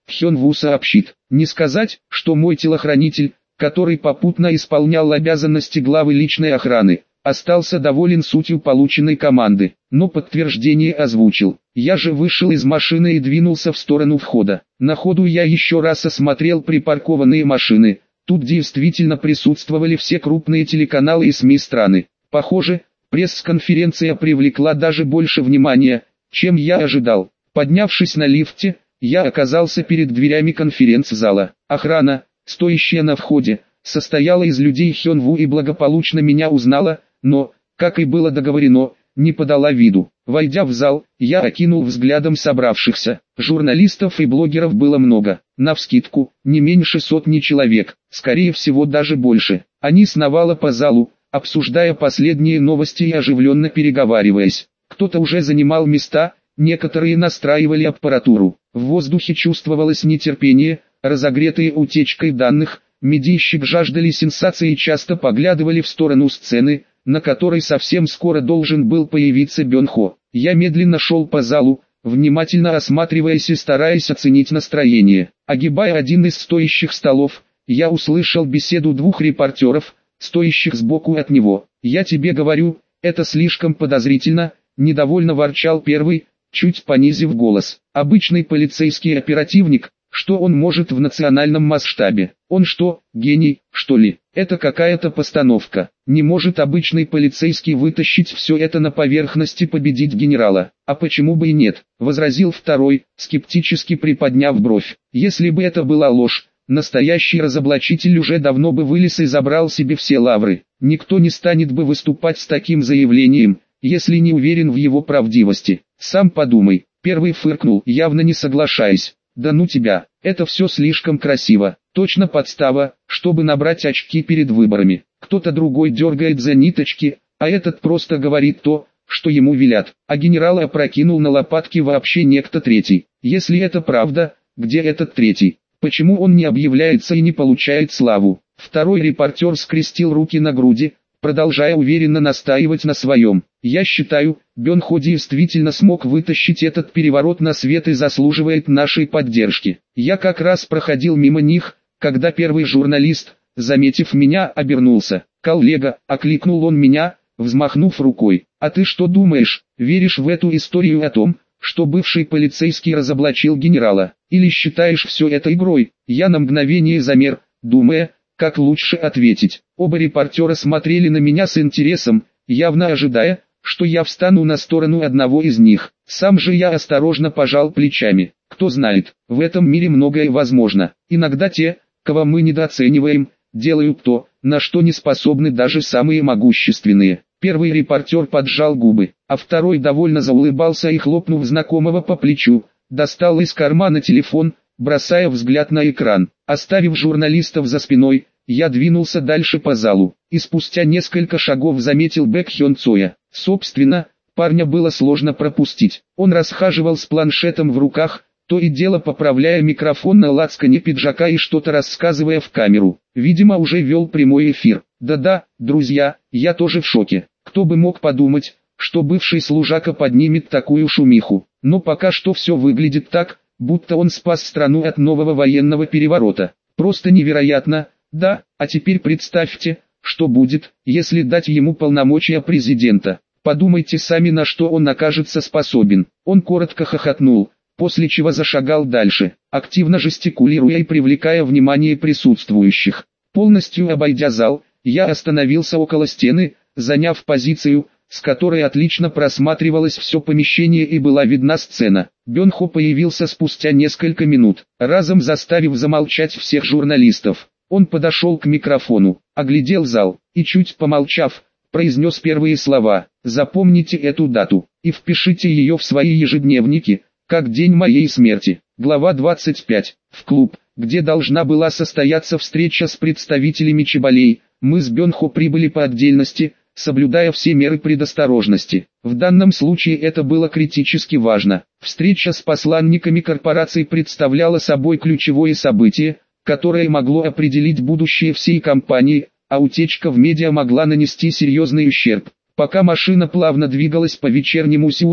Хёнву сообщит. Не сказать, что мой телохранитель, который попутно исполнял обязанности главы личной охраны, остался доволен сутью полученной команды, но подтверждение озвучил. Я же вышел из машины и двинулся в сторону входа. На ходу я еще раз осмотрел припаркованные машины. Тут действительно присутствовали все крупные телеканалы и СМИ страны. Похоже, пресс-конференция привлекла даже больше внимания, чем я ожидал. Поднявшись на лифте, я оказался перед дверями конференц-зала. Охрана, стоящая на входе, состояла из людей Хёнву и благополучно меня узнала, но, как и было договорено, не подала виду. Войдя в зал, я окинул взглядом собравшихся. Журналистов и блогеров было много. Навскидку, не меньше сотни человек, скорее всего даже больше. Они сновали по залу, обсуждая последние новости и оживленно переговариваясь. Кто-то уже занимал места, некоторые настраивали аппаратуру. В воздухе чувствовалось нетерпение, разогретые утечкой данных. Медийщик жаждали сенсации и часто поглядывали в сторону сцены, на которой совсем скоро должен был появиться Бёнхо. Я медленно шел по залу, внимательно осматриваясь и стараясь оценить настроение. Огибая один из стоящих столов, я услышал беседу двух репортеров, стоящих сбоку от него. «Я тебе говорю, это слишком подозрительно», — недовольно ворчал первый, чуть понизив голос. «Обычный полицейский оперативник, что он может в национальном масштабе? Он что, гений, что ли? Это какая-то постановка. Не может обычный полицейский вытащить все это на поверхность и победить генерала. А почему бы и нет?» — возразил второй, скептически приподняв бровь. «Если бы это была ложь, настоящий разоблачитель уже давно бы вылез и забрал себе все лавры. Никто не станет бы выступать с таким заявлением, если не уверен в его правдивости. Сам подумай». Первый фыркнул, явно не соглашаясь. «Да ну тебя, это все слишком красиво, точно подстава, чтобы набрать очки перед выборами. Кто-то другой дергает за ниточки, а этот просто говорит то, что ему велят, а генерала опрокинул на лопатки вообще некто третий. Если это правда, где этот третий? Почему он не объявляется и не получает славу?» Второй репортер скрестил руки на груди, продолжая уверенно настаивать на своем. «Я считаю, Бёнхо действительно смог вытащить этот переворот на свет и заслуживает нашей поддержки. Я как раз проходил мимо них, когда первый журналист, заметив меня, обернулся. «Коллега», — окликнул он меня, взмахнув рукой. «А ты что думаешь, веришь в эту историю о том, что бывший полицейский разоблачил генерала? Или считаешь все это игрой?» Я на мгновение замер, думая, как лучше ответить. Оба репортера смотрели на меня с интересом, явно ожидая, что я встану на сторону одного из них. Сам же я осторожно пожал плечами. Кто знает, в этом мире многое возможно. Иногда те, кого мы недооцениваем, делают то, на что не способны даже самые могущественные. Первый репортер поджал губы, а второй довольно заулыбался и, хлопнув знакомого по плечу, достал из кармана телефон, бросая взгляд на экран. Оставив журналистов за спиной, я двинулся дальше по залу, и спустя несколько шагов заметил Бэк Хён Цоя. Собственно, парня было сложно пропустить. Он расхаживал с планшетом в руках, то и дело поправляя микрофон на лацкане пиджака и что-то рассказывая в камеру. Видимо, уже вел прямой эфир. Да-да, друзья, я тоже в шоке. Кто бы мог подумать, что бывший служака поднимет такую шумиху. Но пока что все выглядит так, будто он спас страну от нового военного переворота. Просто невероятно, да, а теперь представьте, что будет, если дать ему полномочия президента. Подумайте сами, на что он окажется способен. Он коротко хохотнул, после чего зашагал дальше, активно жестикулируя и привлекая внимание присутствующих. Полностью обойдя зал, я остановился около стены, заняв позицию, с которой отлично просматривалось все помещение и была видна сцена. Бёнхо появился спустя несколько минут, разом заставив замолчать всех журналистов. Он подошел к микрофону, оглядел зал, и чуть помолчав, произнес первые слова: «Запомните эту дату, и впишите ее в свои ежедневники, как день моей смерти». Глава двадцать пять. В клуб, где должна была состояться встреча с представителями Чеболей, мы с Бёнхо прибыли по отдельности, соблюдая все меры предосторожности. В данном случае это было критически важно. Встреча с посланниками корпораций представляла собой ключевое событие, которое могло определить будущее всей компании, а утечка в медиа могла нанести серьезный ущерб. Пока машина плавно двигалась по вечернему Сеулу,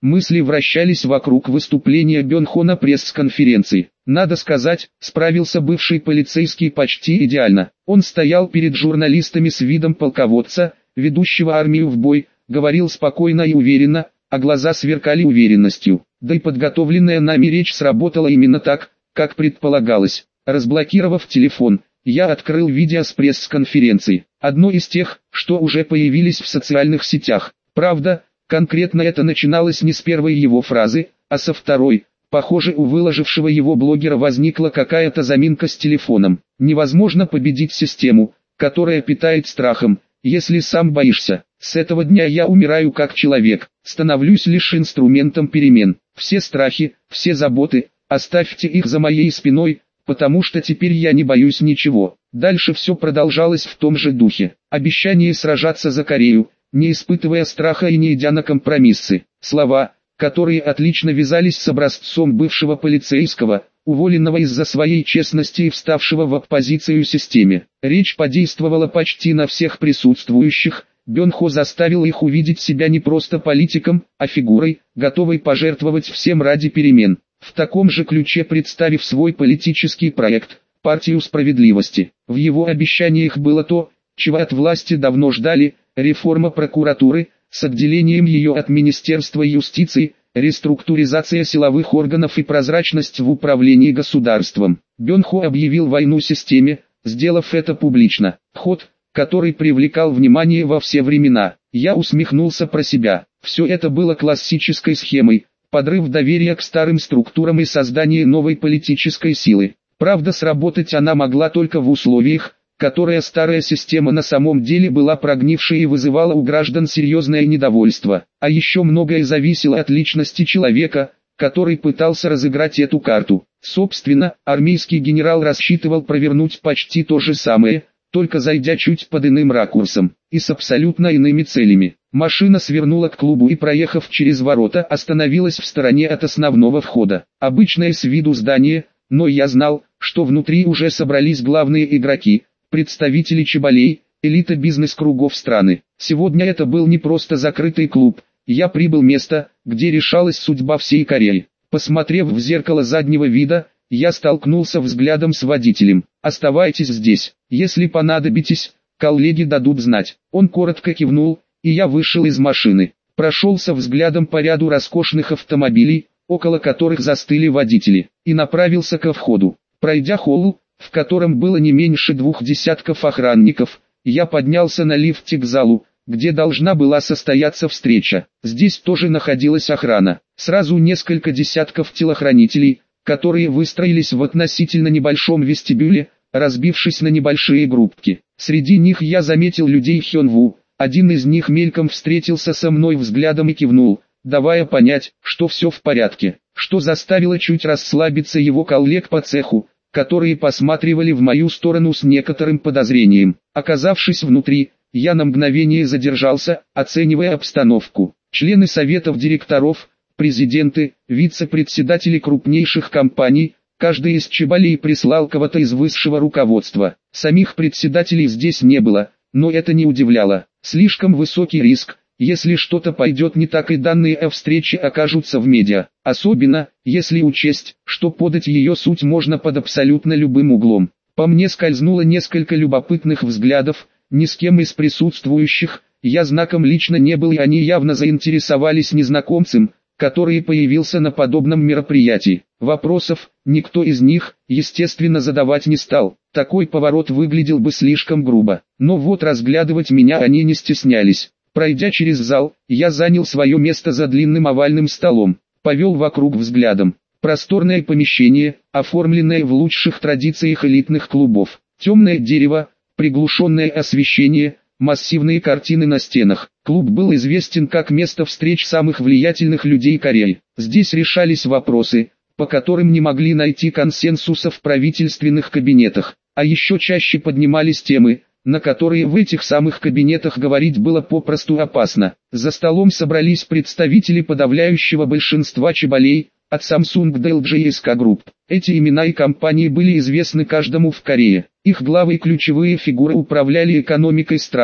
Мысли вращались вокруг выступления Бёнхо на пресс-конференции. Надо сказать, справился бывший полицейский почти идеально. Он стоял перед журналистами с видом полководца, ведущего армию в бой, говорил спокойно и уверенно, а глаза сверкали уверенностью. Да и подготовленная нами речь сработала именно так, как предполагалось. Разблокировав телефон, я открыл видео с пресс-конференции. Одно из тех, что уже появились в социальных сетях. Правда, конкретно это начиналось не с первой его фразы, а со второй. Похоже, у выложившего его блогера возникла какая-то заминка с телефоном. Невозможно победить систему, которая питает страхом, если сам боишься. С этого дня я умираю как человек, становлюсь лишь инструментом перемен. Все страхи, все заботы, оставьте их за моей спиной, потому что теперь я не боюсь ничего. Дальше все продолжалось в том же духе. Обещание сражаться за Корею, не испытывая страха и не идя на компромиссы. Слова, которые отлично вязались с образцом бывшего полицейского, уволенного из-за своей честности и вставшего в оппозицию системе. Речь подействовала почти на всех присутствующих. Бёнхо заставил их увидеть себя не просто политиком, а фигурой, готовой пожертвовать всем ради перемен. В таком же ключе представив свой политический проект, партию справедливости. В его обещаниях было то, чего от власти давно ждали: реформа прокуратуры, с отделением ее от Министерства юстиции, реструктуризация силовых органов и прозрачность в управлении государством. Бёнхо объявил войну системе, сделав это публично. Ход, который привлекал внимание во все времена. Я усмехнулся про себя. Все это было классической схемой: подрыв доверия к старым структурам и создание новой политической силы. Правда, сработать она могла только в условиях, которые старая система на самом деле была прогнившей и вызывала у граждан серьезное недовольство. А еще многое зависело от личности человека, который пытался разыграть эту карту. Собственно, армейский генерал рассчитывал провернуть почти то же самое, только зайдя чуть под иным ракурсом, и с абсолютно иными целями. Машина свернула к клубу и, проехав через ворота, остановилась в стороне от основного входа. Обычное с виду здание, но я знал, что внутри уже собрались главные игроки, представители чеболей, элита бизнес-кругов страны. Сегодня это был не просто закрытый клуб, я прибыл в место, где решалась судьба всей Кореи. Посмотрев в зеркало заднего вида, я столкнулся взглядом с водителем. «Оставайтесь здесь, если понадобитесь, коллеги дадут знать». Он коротко кивнул, и я вышел из машины. Прошелся взглядом по ряду роскошных автомобилей, около которых застыли водители, и направился ко входу. Пройдя холл, в котором было не меньше двух десятков охранников, я поднялся на лифте к залу, где должна была состояться встреча. Здесь тоже находилась охрана. Сразу несколько десятков телохранителей, которые выстроились в относительно небольшом вестибюле, разбившись на небольшие группки. Среди них я заметил людей Хёнву. Один из них мельком встретился со мной взглядом и кивнул, давая понять, что все в порядке, что заставило чуть расслабиться его коллег по цеху, которые посматривали в мою сторону с некоторым подозрением. Оказавшись внутри, я на мгновение задержался, оценивая обстановку. Члены советов директоров, президенты, вице-председатели крупнейших компаний, каждый из чеболей прислал кого-то из высшего руководства. Самих председателей здесь не было, но это не удивляло. Слишком высокий риск, если что-то пойдет не так и данные о встрече окажутся в медиа. Особенно, если учесть, что подать ее суть можно под абсолютно любым углом. По мне скользнуло несколько любопытных взглядов, ни с кем из присутствующих я знаком лично не был, и они явно заинтересовались незнакомцем, который появился на подобном мероприятии. Вопросов никто из них, естественно, задавать не стал. Такой поворот выглядел бы слишком грубо. Но вот разглядывать меня они не стеснялись. Пройдя через зал, я занял свое место за длинным овальным столом. Повел вокруг взглядом. Просторное помещение, оформленное в лучших традициях элитных клубов. Темное дерево, приглушенное освещение, массивные картины на стенах. Клуб был известен как место встреч самых влиятельных людей Кореи. Здесь решались вопросы, по которым не могли найти консенсуса в правительственных кабинетах. А еще чаще поднимались темы, на которые в этих самых кабинетах говорить было попросту опасно. За столом собрались представители подавляющего большинства чеболей, от Samsung до эл джи эс кей Group. Эти имена и компании были известны каждому в Корее. Их главы и ключевые фигуры управляли экономикой страны,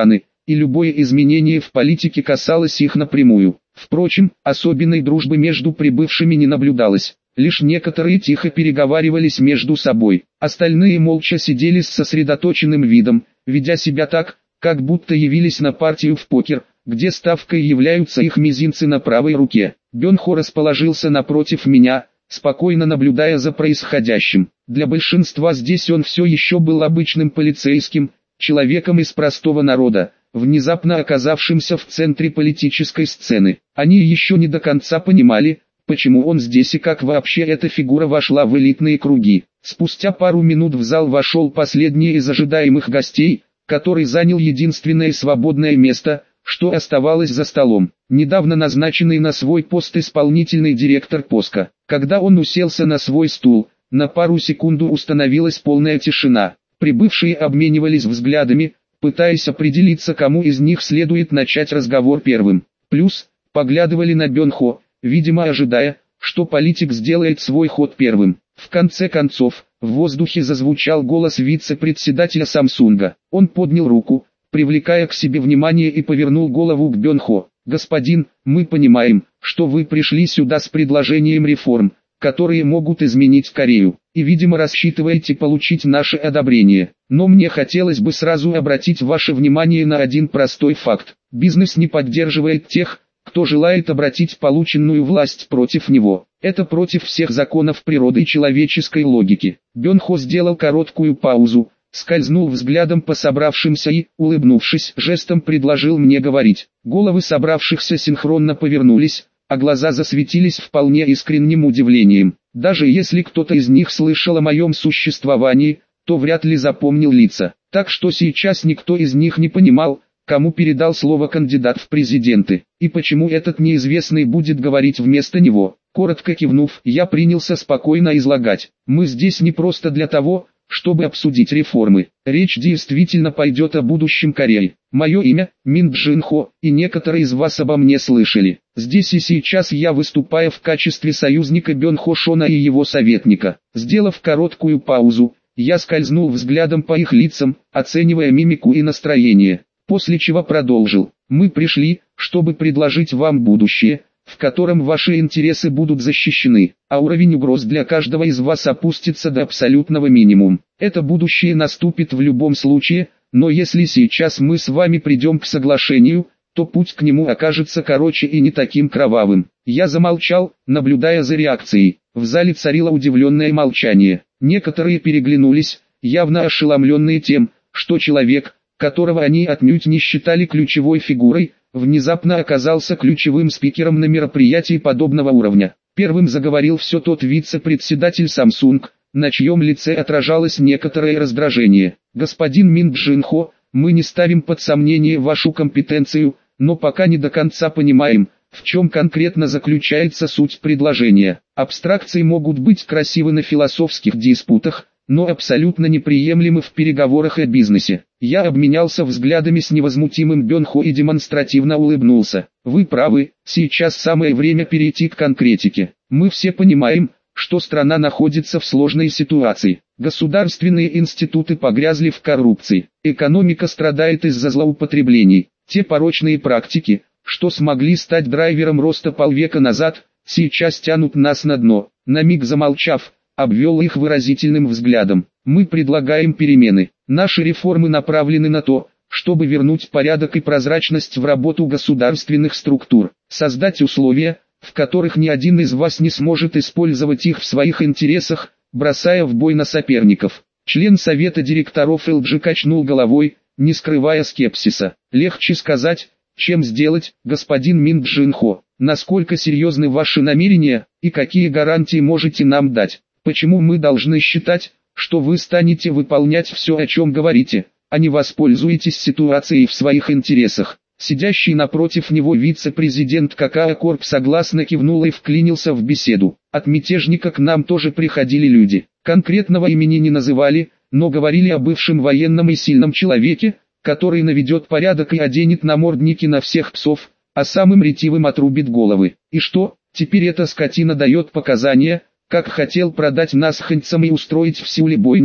и любое изменение в политике касалось их напрямую. Впрочем, особенной дружбы между прибывшими не наблюдалось. Лишь некоторые тихо переговаривались между собой, остальные молча сидели с сосредоточенным видом, ведя себя так, как будто явились на партию в покер, где ставкой являются их мизинцы на правой руке. Бёнхо расположился напротив меня, спокойно наблюдая за происходящим. Для большинства здесь он все еще был обычным полицейским, человеком из простого народа, внезапно оказавшимся в центре политической сцены. Они еще не до конца понимали, почему он здесь и как вообще эта фигура вошла в элитные круги. Спустя пару минут в зал вошел последний из ожидаемых гостей, который занял единственное свободное место, что оставалось за столом. Недавно назначенный на свой пост исполнительный директор Поска. Когда он уселся на свой стул, на пару секунд установилась полная тишина. Прибывшие обменивались взглядами, пытаясь определиться, кому из них следует начать разговор первым. Плюс, поглядывали на Бёнхо, видимо ожидая, что политик сделает свой ход первым. В конце концов, в воздухе зазвучал голос вице-председателя Самсунга. Он поднял руку, привлекая к себе внимание, и повернул голову к Бёнхо. «Господин, мы понимаем, что вы пришли сюда с предложением реформ, которые могут изменить Корею, и, видимо, рассчитываете получить наше одобрение. Но мне хотелось бы сразу обратить ваше внимание на один простой факт. Бизнес не поддерживает тех, кто желает обратить полученную власть против него. Это против всех законов природы и человеческой логики». Бёнхо сделал короткую паузу, скользнул взглядом по собравшимся и, улыбнувшись, жестом предложил мне говорить. Головы собравшихся синхронно повернулись, а глаза засветились вполне искренним удивлением. Даже если кто-то из них слышал о моем существовании, то вряд ли запомнил лица. Так что сейчас никто из них не понимал, кому передал слово кандидат в президенты, и почему этот неизвестный будет говорить вместо него. Коротко кивнув, я принялся спокойно излагать. Мы здесь не просто для того, чтобы обсудить реформы. Речь действительно пойдет о будущем Кореи. Мое имя – Мин Джин Хо, и некоторые из вас обо мне слышали. Здесь и сейчас я выступаю в качестве союзника Бёнхо Шона и его советника. Сделав короткую паузу, я скользнул взглядом по их лицам, оценивая мимику и настроение. После чего продолжил. Мы пришли, чтобы предложить вам будущее, в котором ваши интересы будут защищены, а уровень угроз для каждого из вас опустится до абсолютного минимума. Это будущее наступит в любом случае, но если сейчас мы с вами придем к соглашению, то путь к нему окажется короче и не таким кровавым. Я замолчал, наблюдая за реакцией. В зале царило удивленное молчание. Некоторые переглянулись, явно ошеломленные тем, что человек, которого они отнюдь не считали ключевой фигурой, внезапно оказался ключевым спикером на мероприятии подобного уровня. Первым заговорил все тот вице-председатель Samsung, на чьем лице отражалось некоторое раздражение. «Господин Мин Джин Хо, мы не ставим под сомнение вашу компетенцию, но пока не до конца понимаем, в чем конкретно заключается суть предложения. Абстракции могут быть красивы на философских диспутах, но абсолютно неприемлемы в переговорах о бизнесе». Я обменялся взглядами с невозмутимым Бёнхо и демонстративно улыбнулся. «Вы правы, сейчас самое время перейти к конкретике. Мы все понимаем, что страна находится в сложной ситуации. Государственные институты погрязли в коррупции, экономика страдает из-за злоупотреблений. Те порочные практики, что смогли стать драйвером роста полвека назад, сейчас тянут нас на дно». На миг замолчав, обвел их выразительным взглядом. «Мы предлагаем перемены. Наши реформы направлены на то, чтобы вернуть порядок и прозрачность в работу государственных структур, создать условия, в которых ни один из вас не сможет использовать их в своих интересах, бросая в бой на соперников». Член совета директоров эл джи качнул головой, не скрывая скепсиса. «Легче сказать, чем сделать, господин Мин Джин Хо. Насколько серьезны ваши намерения, и какие гарантии можете нам дать? Почему мы должны считать, что вы станете выполнять все, о чем говорите, а не воспользуетесь ситуацией в своих интересах?» Сидящий напротив него вице-президент Какао Корп согласно кивнул и вклинился в беседу. «От мятежника к нам тоже приходили люди. Конкретного имени не называли, но говорили о бывшем военном и сильном человеке, который наведет порядок и оденет намордники на всех псов, а самым ретивым отрубит головы. И что, теперь эта скотина дает показания, как хотел продать нас ханьцам и устроить в Сеуле бойню?»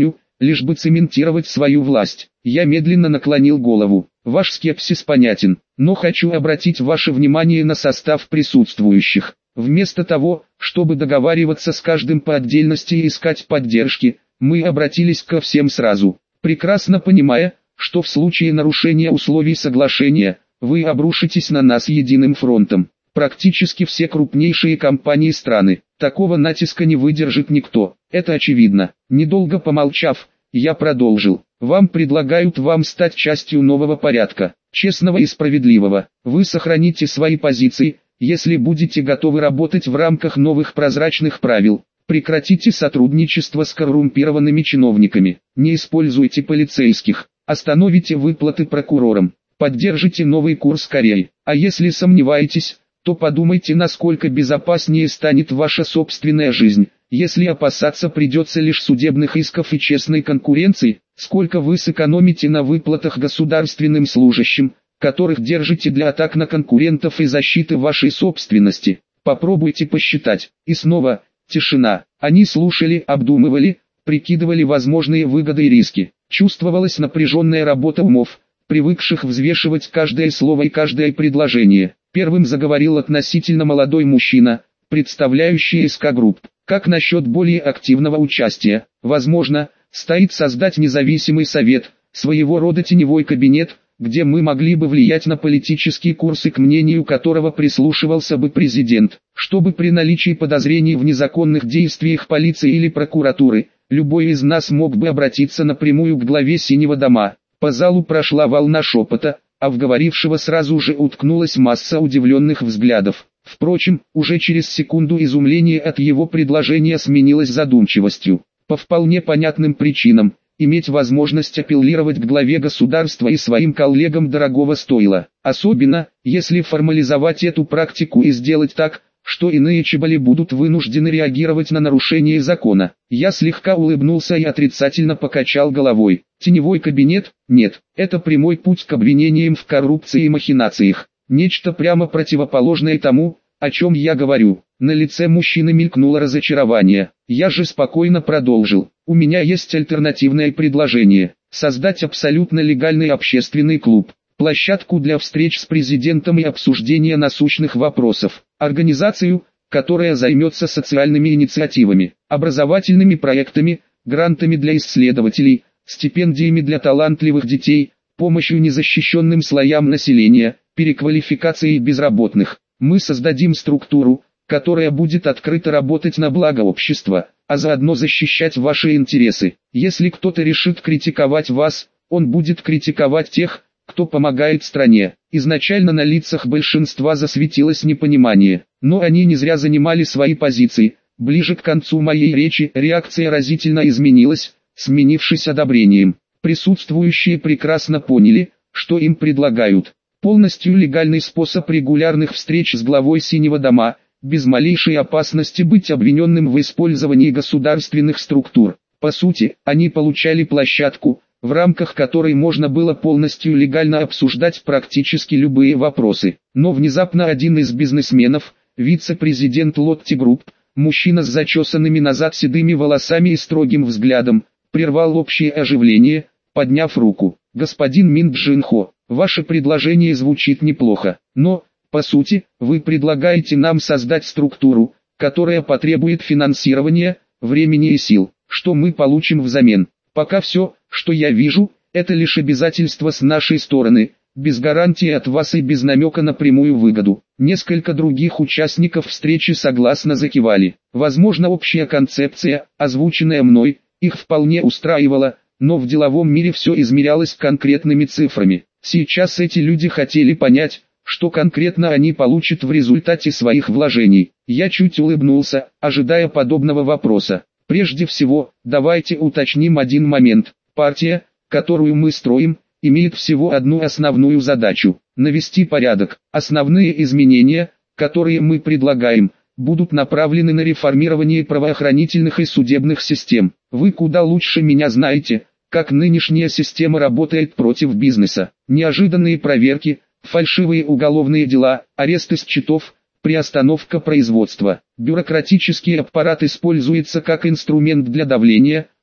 лишь бы цементировать свою власть. Я медленно наклонил голову. Ваш скепсис понятен, но хочу обратить ваше внимание на состав присутствующих. Вместо того, чтобы договариваться с каждым по отдельности и искать поддержки, мы обратились ко всем сразу, прекрасно понимая, что в случае нарушения условий соглашения, вы обрушитесь на нас единым фронтом. Практически все крупнейшие компании страны. Такого натиска не выдержит никто, это очевидно. Недолго помолчав, я продолжил. Вам предлагают вам стать частью нового порядка, честного и справедливого. Вы сохраните свои позиции, если будете готовы работать в рамках новых прозрачных правил. Прекратите сотрудничество с коррумпированными чиновниками. Не используйте полицейских. Остановите выплаты прокурорам. Поддержите новый курс Кореи. А если сомневаетесь, то подумайте, насколько безопаснее станет ваша собственная жизнь, если опасаться придется лишь судебных исков и честной конкуренции, сколько вы сэкономите на выплатах государственным служащим, которых держите для атак на конкурентов и защиты вашей собственности. Попробуйте посчитать. И снова тишина. Они слушали, обдумывали, прикидывали возможные выгоды и риски. Чувствовалась напряженная работа умов, привыкших взвешивать каждое слово и каждое предложение. Первым заговорил относительно молодой мужчина, представляющий СК Групп. Как насчет более активного участия? Возможно, стоит создать независимый совет, своего рода теневой кабинет, где мы могли бы влиять на политические курсы, к мнению которого прислушивался бы президент, чтобы при наличии подозрений в незаконных действиях полиции или прокуратуры, любой из нас мог бы обратиться напрямую к главе Синего дома. По залу прошла волна шепота, а в говорившего сразу же уткнулась масса удивленных взглядов. Впрочем, уже через секунду изумление от его предложения сменилось задумчивостью. По вполне понятным причинам, иметь возможность апеллировать к главе государства и своим коллегам дорогого стоило. Особенно, если формализовать эту практику и сделать так, что иные чеболи будут вынуждены реагировать на нарушение закона. Я слегка улыбнулся и отрицательно покачал головой. Теневой кабинет? Нет, это прямой путь к обвинениям в коррупции и махинациях. Нечто прямо противоположное тому, о чем я говорю. На лице мужчины мелькнуло разочарование. Я же спокойно продолжил. У меня есть альтернативное предложение. Создать абсолютно легальный общественный клуб. Площадку для встреч с президентом и обсуждения насущных вопросов. Организацию, которая займется социальными инициативами, образовательными проектами, грантами для исследователей, стипендиями для талантливых детей, помощью незащищенным слоям населения, переквалификацией безработных. Мы создадим структуру, которая будет открыто работать на благо общества, а заодно защищать ваши интересы. Если кто-то решит критиковать вас, он будет критиковать тех, кто помогает стране. Изначально на лицах большинства засветилось непонимание, но они не зря занимали свои позиции. Ближе к концу моей речи реакция разительно изменилась, сменившись одобрением. Присутствующие прекрасно поняли, что им предлагают. Полностью легальный способ регулярных встреч с главой Синего дома, без малейшей опасности быть обвиненным в использовании государственных структур. По сути, они получали площадку, в рамках которой можно было полностью легально обсуждать практически любые вопросы. Но внезапно один из бизнесменов, вице-президент Лотти Групп, мужчина с зачесанными назад седыми волосами и строгим взглядом, прервал общее оживление, подняв руку. «Господин Мин Джин Хо, ваше предложение звучит неплохо, но, по сути, вы предлагаете нам создать структуру, которая потребует финансирования, времени и сил. Что мы получим взамен? Пока все, что я вижу, это лишь обязательства с нашей стороны, без гарантии от вас и без намека на прямую выгоду». Несколько других участников встречи согласно закивали. Возможно, общая концепция, озвученная мной, их вполне устраивала, но в деловом мире все измерялось конкретными цифрами. Сейчас эти люди хотели понять, что конкретно они получат в результате своих вложений. Я чуть улыбнулся, ожидая подобного вопроса. Прежде всего, давайте уточним один момент. Партия, которую мы строим, имеет всего одну основную задачу – навести порядок. Основные изменения, которые мы предлагаем, будут направлены на реформирование правоохранительных и судебных систем. Вы куда лучше меня знаете, как нынешняя система работает против бизнеса. Неожиданные проверки, фальшивые уголовные дела, аресты счетов, приостановка производства. Бюрократический аппарат используется как инструмент для давления,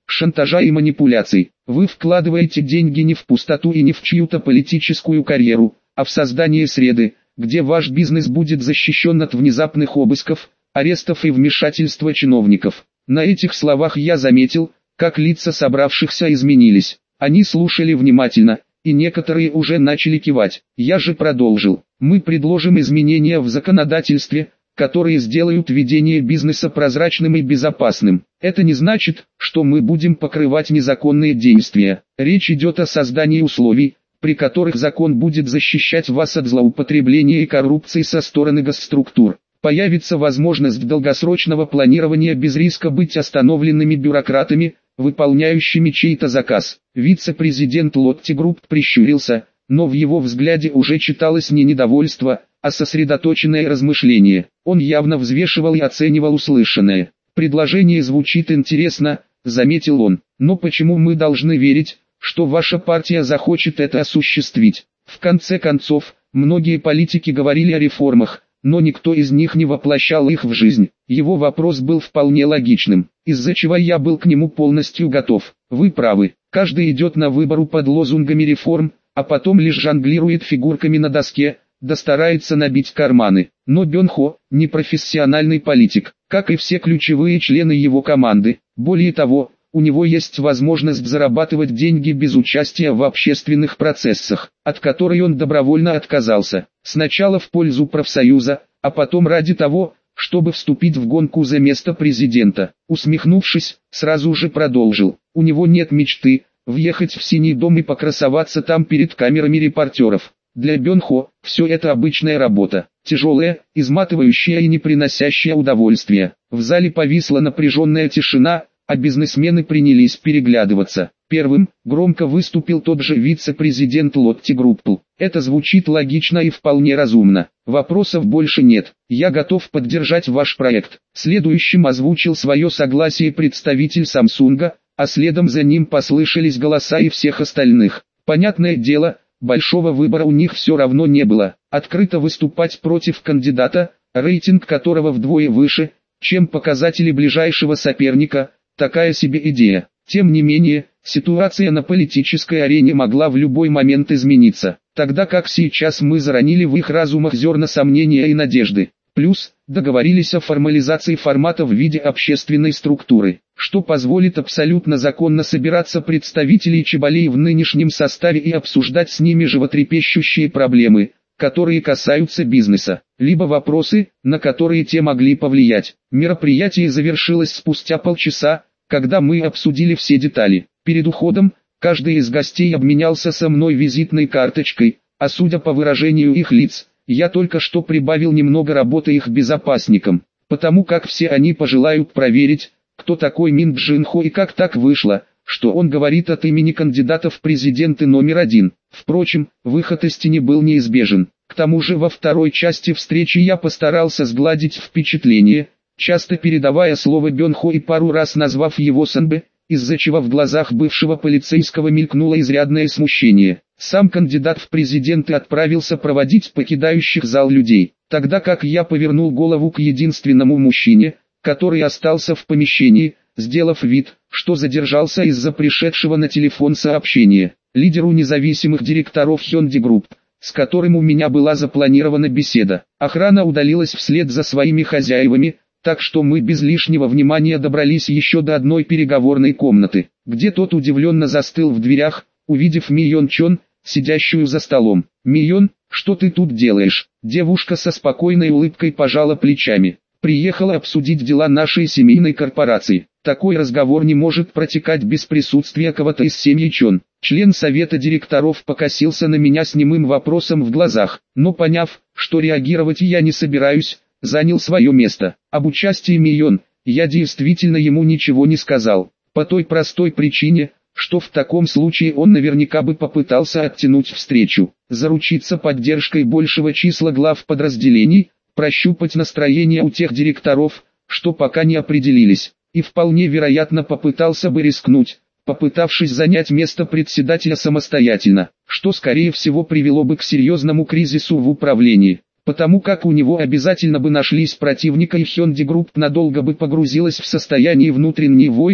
шантажа и манипуляций. Вы вкладываете деньги не в пустоту и не в чью-то политическую карьеру, а в создание среды, где ваш бизнес будет защищен от внезапных обысков, арестов и вмешательства чиновников. На этих словах я заметил, как лица собравшихся изменились. Они слушали внимательно, и некоторые уже начали кивать. Я же продолжил. Мы предложим изменения в законодательстве, которые сделают ведение бизнеса прозрачным и безопасным. Это не значит, что мы будем покрывать незаконные действия. Речь идет о создании условий, при которых закон будет защищать вас от злоупотребления и коррупции со стороны госструктур. Появится возможность долгосрочного планирования без риска быть остановленными бюрократами, выполняющими чей-то заказ. Вице-президент Лотти Групп прищурился, но в его взгляде уже читалось не недовольство, а сосредоточенное размышление. Он явно взвешивал и оценивал услышанное. «Предложение звучит интересно», — заметил он, — «но почему мы должны верить, что ваша партия захочет это осуществить? В конце концов, многие политики говорили о реформах, но никто из них не воплощал их в жизнь». Его вопрос был вполне логичным, из-за чего я был к нему полностью готов. Вы правы, каждый идет на выборы под лозунгами реформ, а потом лишь жонглирует фигурками на доске, да старается набить карманы. Но Бен Хо – непрофессиональный политик, как и все ключевые члены его команды. Более того, у него есть возможность зарабатывать деньги без участия в общественных процессах, от которой он добровольно отказался. Сначала в пользу профсоюза, а потом ради того, чтобы вступить в гонку за место президента. Усмехнувшись, сразу же продолжил. У него нет мечты въехать в Синий дом и покрасоваться там перед камерами репортеров. Для Бен Хо все это обычная работа, тяжелая, изматывающая и не приносящая удовольствия. В зале повисла напряженная тишина, а бизнесмены принялись переглядываться. Первым громко выступил тот же вице-президент Лотти Групп. Это звучит логично и вполне разумно. Вопросов больше нет. Я готов поддержать ваш проект. Следующим озвучил свое согласие представитель Samsung, а следом за ним послышались голоса и всех остальных. Понятное дело, большого выбора у них все равно не было. Открыто выступать против кандидата, рейтинг которого вдвое выше, чем показатели ближайшего соперника, такая себе идея. Тем не менее, ситуация на политической арене могла в любой момент измениться, тогда как сейчас мы заронили в их разумах зерна сомнения и надежды. Плюс, договорились о формализации формата в виде общественной структуры, что позволит абсолютно законно собираться представителей Чеболей в нынешнем составе и обсуждать с ними животрепещущие проблемы, которые касаются бизнеса, либо вопросы, на которые те могли повлиять. Мероприятие завершилось спустя полчаса, когда мы обсудили все детали. Перед уходом, каждый из гостей обменялся со мной визитной карточкой, а судя по выражению их лиц, я только что прибавил немного работы их безопасникам, потому как все они пожелают проверить, кто такой Мин Джин Хо и как так вышло, что он говорит от имени кандидата в президенты номер один. Впрочем, выход из тени был неизбежен. К тому же во второй части встречи я постарался сгладить впечатление, часто передавая слово Бен Хо и пару раз назвав его Санбэ, из-за чего в глазах бывшего полицейского мелькнуло изрядное смущение. Сам кандидат в президенты отправился проводить покидающих зал людей, тогда как я повернул голову к единственному мужчине, который остался в помещении, сделав вид, что задержался из-за пришедшего на телефон сообщения, лидеру независимых директоров Hyundai Group, с которым у меня была запланирована беседа. Охрана удалилась вслед за своими хозяевами, так что мы без лишнего внимания добрались еще до одной переговорной комнаты, где тот удивленно застыл в дверях, увидев Ми Йон Чон, сидящую за столом. «Ми Йон, что ты тут делаешь?» Девушка со спокойной улыбкой пожала плечами. «Приехала обсудить дела нашей семейной корпорации. Такой разговор не может протекать без присутствия кого-то из семьи Чон». Член совета директоров покосился на меня с немым вопросом в глазах, но поняв, что реагировать я не собираюсь, занял свое место. Об участии Ми Йон я действительно ему ничего не сказал, по той простой причине, что в таком случае он наверняка бы попытался оттянуть встречу, заручиться поддержкой большего числа глав подразделений, прощупать настроение у тех директоров, что пока не определились, и вполне вероятно попытался бы рискнуть, попытавшись занять место председателя самостоятельно, что скорее всего привело бы к серьезному кризису в управлении, потому как у него обязательно бы нашлись противника и Hyundai Group надолго бы погрузилась в состояние внутренней войны,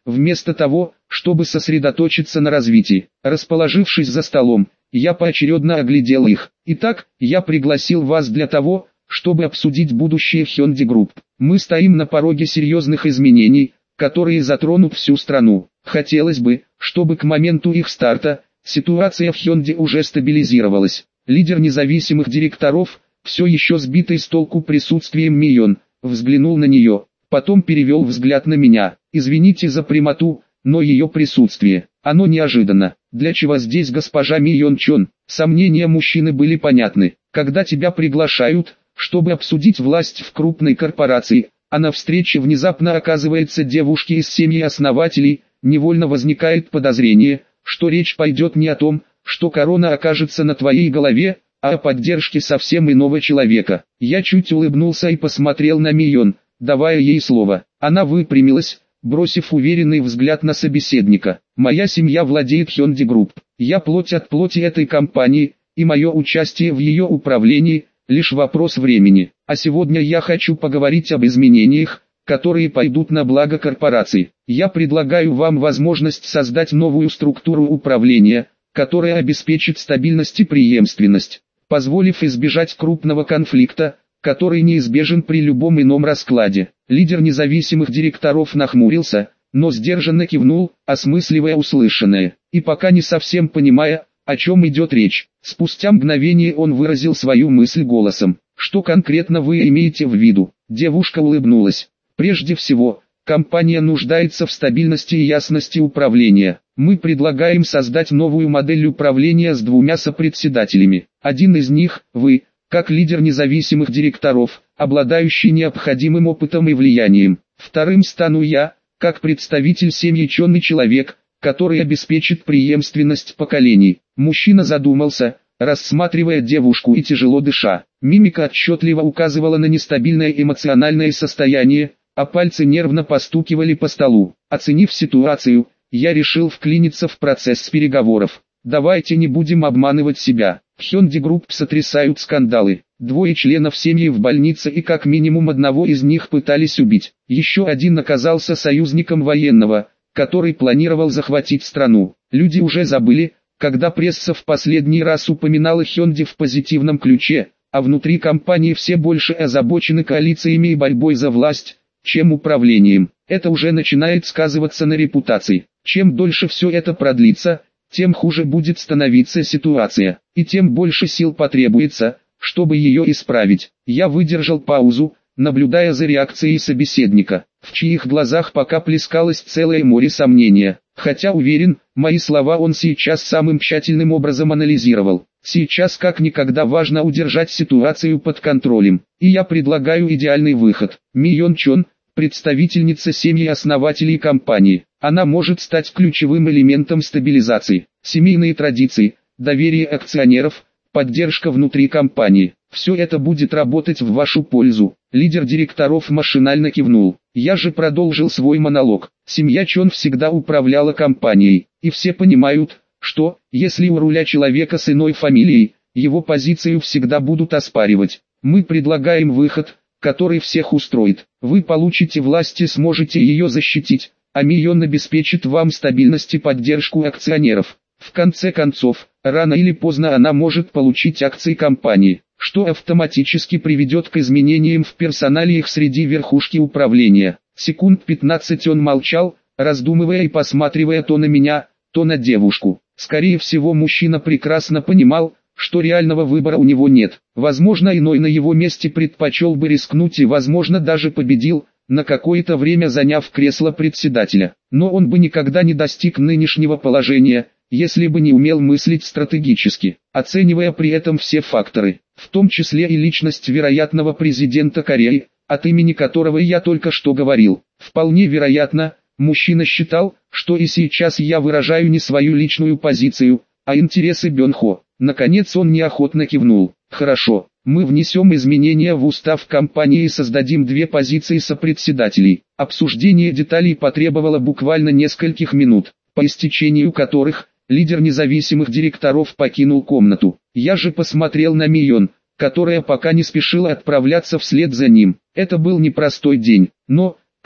вместо того, чтобы сосредоточиться на развитии. Расположившись за столом, я поочередно оглядел их. Итак, я пригласил вас для того, чтобы обсудить будущее Hyundai Group. Мы стоим на пороге серьезных изменений, которые затронут всю страну. Хотелось бы, чтобы к моменту их старта, ситуация в Hyundai уже стабилизировалась. Лидер независимых директоров, все еще сбитый с толку присутствием Мион, взглянул на нее, потом перевел взгляд на меня. Извините за прямоту, но ее присутствие, оно неожиданно. Для чего здесь госпожа Мион Чон? Сомнения мужчины были понятны. Когда тебя приглашают, чтобы обсудить власть в крупной корпорации, а на встрече внезапно оказывается девушки из семьи основателей, невольно возникает подозрение, что речь пойдет не о том, что корона окажется на твоей голове, а о поддержке совсем иного человека. Я чуть улыбнулся и посмотрел на Мион, давая ей слово. Она выпрямилась, бросив уверенный взгляд на собеседника. Моя семья владеет Hyundai Group. Я плоть от плоти этой компании, и мое участие в ее управлении – лишь вопрос времени. А сегодня я хочу поговорить об изменениях, которые пойдут на благо корпорации. Я предлагаю вам возможность создать новую структуру управления, которая обеспечит стабильность и преемственность, позволив избежать крупного конфликта, который неизбежен при любом ином раскладе. Лидер независимых директоров нахмурился, но сдержанно кивнул, осмысливая услышанное, и пока не совсем понимая, о чем идет речь. Спустя мгновение он выразил свою мысль голосом. «Что конкретно вы имеете в виду?» Девушка улыбнулась. «Прежде всего, компания нуждается в стабильности и ясности управления. Мы предлагаем создать новую модель управления с двумя сопредседателями. Один из них – вы, как лидер независимых директоров, обладающий необходимым опытом и влиянием. Вторым стану я, как представитель семьи Чон и человек, который обеспечит преемственность поколений». Мужчина задумался, рассматривая девушку и тяжело дыша. Мимика отчетливо указывала на нестабильное эмоциональное состояние, а пальцы нервно постукивали по столу. Оценив ситуацию, я решил вклиниться в процесс переговоров. Давайте не будем обманывать себя. В Hyundai Group сотрясают скандалы. Двое членов семьи в больнице и как минимум одного из них пытались убить. Еще один оказался союзником военного, который планировал захватить страну. Люди уже забыли, когда пресса в последний раз упоминала Hyundai в позитивном ключе, а внутри компании все больше озабочены коалициями и борьбой за власть, чем управлением. Это уже начинает сказываться на репутации. Чем дольше все это продлится, тем хуже будет становиться ситуация, и тем больше сил потребуется, чтобы ее исправить. Я выдержал паузу, наблюдая за реакцией собеседника, в чьих глазах пока плескалось целое море сомнения. Хотя уверен, мои слова он сейчас самым тщательным образом анализировал. Сейчас как никогда важно удержать ситуацию под контролем. И я предлагаю идеальный выход. Мион Чон, представительница семьи основателей компании. Она может стать ключевым элементом стабилизации. Семейные традиции, доверие акционеров, поддержка внутри компании. Все это будет работать в вашу пользу. Лидер директоров машинально кивнул. Я же продолжил свой монолог. Семья Чон всегда управляла компанией, и все понимают, что, если у руля человека с иной фамилией, его позицию всегда будут оспаривать. Мы предлагаем выход, который всех устроит. Вы получите власть и сможете ее защитить, а Мион обеспечит вам стабильность и поддержку акционеров. В конце концов, рано или поздно она может получить акции компании, что автоматически приведет к изменениям в персоналиях среди верхушки управления. Секунд пятнадцать он молчал, раздумывая и посматривая то на меня, то на девушку. Скорее всего, мужчина прекрасно понимал, что реального выбора у него нет. Возможно, иной на его месте предпочел бы рискнуть и, возможно, даже победил, на какое-то время заняв кресло председателя. Но он бы никогда не достиг нынешнего положения, если бы не умел мыслить стратегически, оценивая при этом все факторы, в том числе и личность вероятного президента Кореи, от имени которого я только что говорил. Вполне вероятно, мужчина считал, что и сейчас я выражаю не свою личную позицию, а интересы Бёнхо. Наконец он неохотно кивнул. Хорошо, мы внесем изменения в устав компании и создадим две позиции сопредседателей. Обсуждение деталей потребовало буквально нескольких минут, по истечению которых лидер независимых директоров покинул комнату. Я же посмотрел на Мион, которая пока не спешила отправляться вслед за ним. Это был непростой день, но,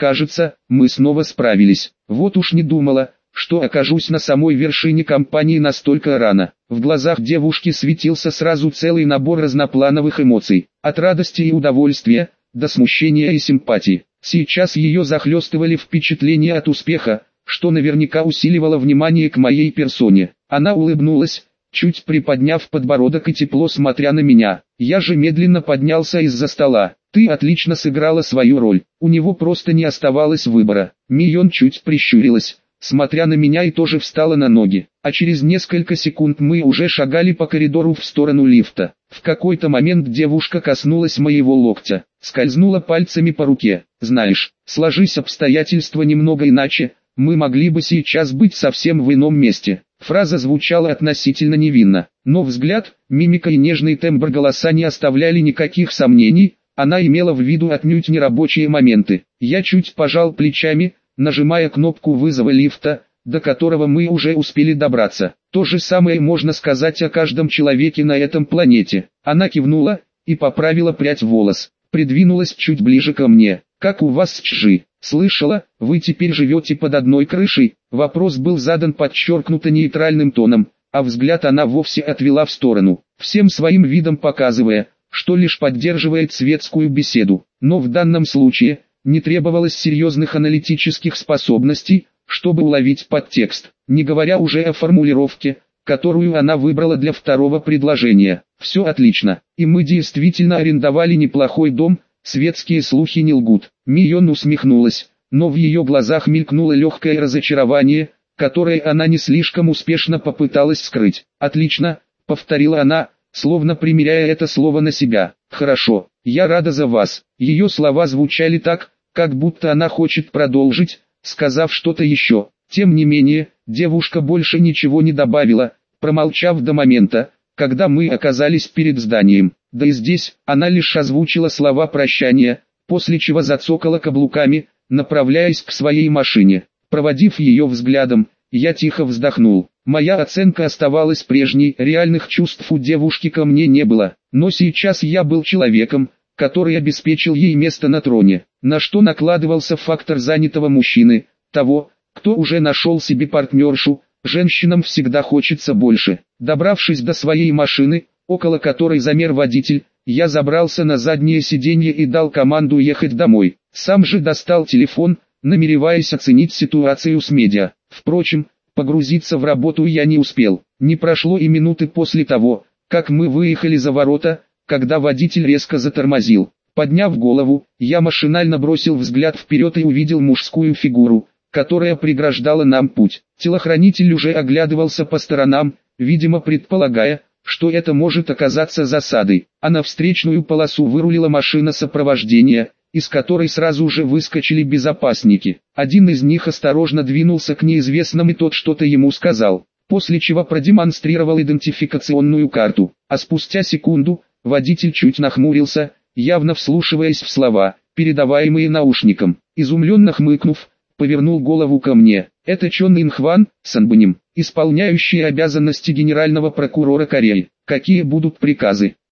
Кажется, мы снова справились. Вот уж не думала, что окажусь на самой вершине кампании настолько рано. В глазах девушки светился сразу целый набор разноплановых эмоций, от радости и удовольствия, до смущения и симпатии. Сейчас ее захлестывали впечатления от успеха, что наверняка усиливало внимание к моей персоне. Она улыбнулась, чуть приподняв подбородок и тепло смотря на меня. Я же медленно поднялся из-за стола. «Ты отлично сыграла свою роль». У него просто не оставалось выбора. Мион чуть прищурилась, смотря на меня, и тоже встала на ноги. А через несколько секунд мы уже шагали по коридору в сторону лифта. В какой-то момент девушка коснулась моего локтя, скользнула пальцами по руке. «Знаешь, сложись обстоятельства немного иначе, мы могли бы сейчас быть совсем в ином месте». Фраза звучала относительно невинно, но взгляд, мимика и нежный тембр голоса не оставляли никаких сомнений. Она имела в виду отнюдь не рабочие моменты. Я чуть пожал плечами, нажимая кнопку вызова лифта, до которого мы уже успели добраться. То же самое можно сказать о каждом человеке на этом планете. Она кивнула и поправила прядь волос, придвинулась чуть ближе ко мне. «Как у вас с Чжи? Слышала, вы теперь живете под одной крышей?» Вопрос был задан подчеркнуто нейтральным тоном, а взгляд она вовсе отвела в сторону, всем своим видом показывая, что лишь поддерживает светскую беседу. Но в данном случае не требовалось серьезных аналитических способностей, чтобы уловить подтекст, не говоря уже о формулировке, которую она выбрала для второго предложения. «Все отлично, и мы действительно арендовали неплохой дом, светские слухи не лгут». Мион усмехнулась, но в ее глазах мелькнуло легкое разочарование, которое она не слишком успешно попыталась скрыть. «Отлично», — повторила она, словно примеряя это слово на себя. «Хорошо, я рада за вас». Ее слова звучали так, как будто она хочет продолжить, сказав что-то еще. Тем не менее, девушка больше ничего не добавила, промолчав до момента, когда мы оказались перед зданием. Да и здесь, она лишь озвучила слова прощания, после чего зацокала каблуками, направляясь к своей машине. Проводив ее взглядом, я тихо вздохнул. Моя оценка оставалась прежней, реальных чувств у девушки ко мне не было, но сейчас я был человеком, который обеспечил ей место на троне, на что накладывался фактор занятого мужчины, того, кто уже нашел себе партнершу. Женщинам всегда хочется больше. Добравшись до своей машины, около которой замер водитель, я забрался на заднее сиденье и дал команду ехать домой. Сам же достал телефон, намереваясь оценить ситуацию с медиа. Впрочем, погрузиться в работу я не успел. Не прошло и минуты после того, как мы выехали за ворота, когда водитель резко затормозил. Подняв голову, я машинально бросил взгляд вперед и увидел мужскую фигуру, которая преграждала нам путь. Телохранитель уже оглядывался по сторонам, видимо предполагая, что это может оказаться засадой. А на встречную полосу вырулила машина сопровождения, из которой сразу же выскочили безопасники. Один из них осторожно двинулся к неизвестному, и тот что-то ему сказал, после чего продемонстрировал идентификационную карту. А спустя секунду, водитель чуть нахмурился, явно вслушиваясь в слова, передаваемые наушником. Изумленно хмыкнув, повернул голову ко мне. «Это Чон Инхван, Санбаним, исполняющий обязанности генерального прокурора Кореи. Какие будут приказы?»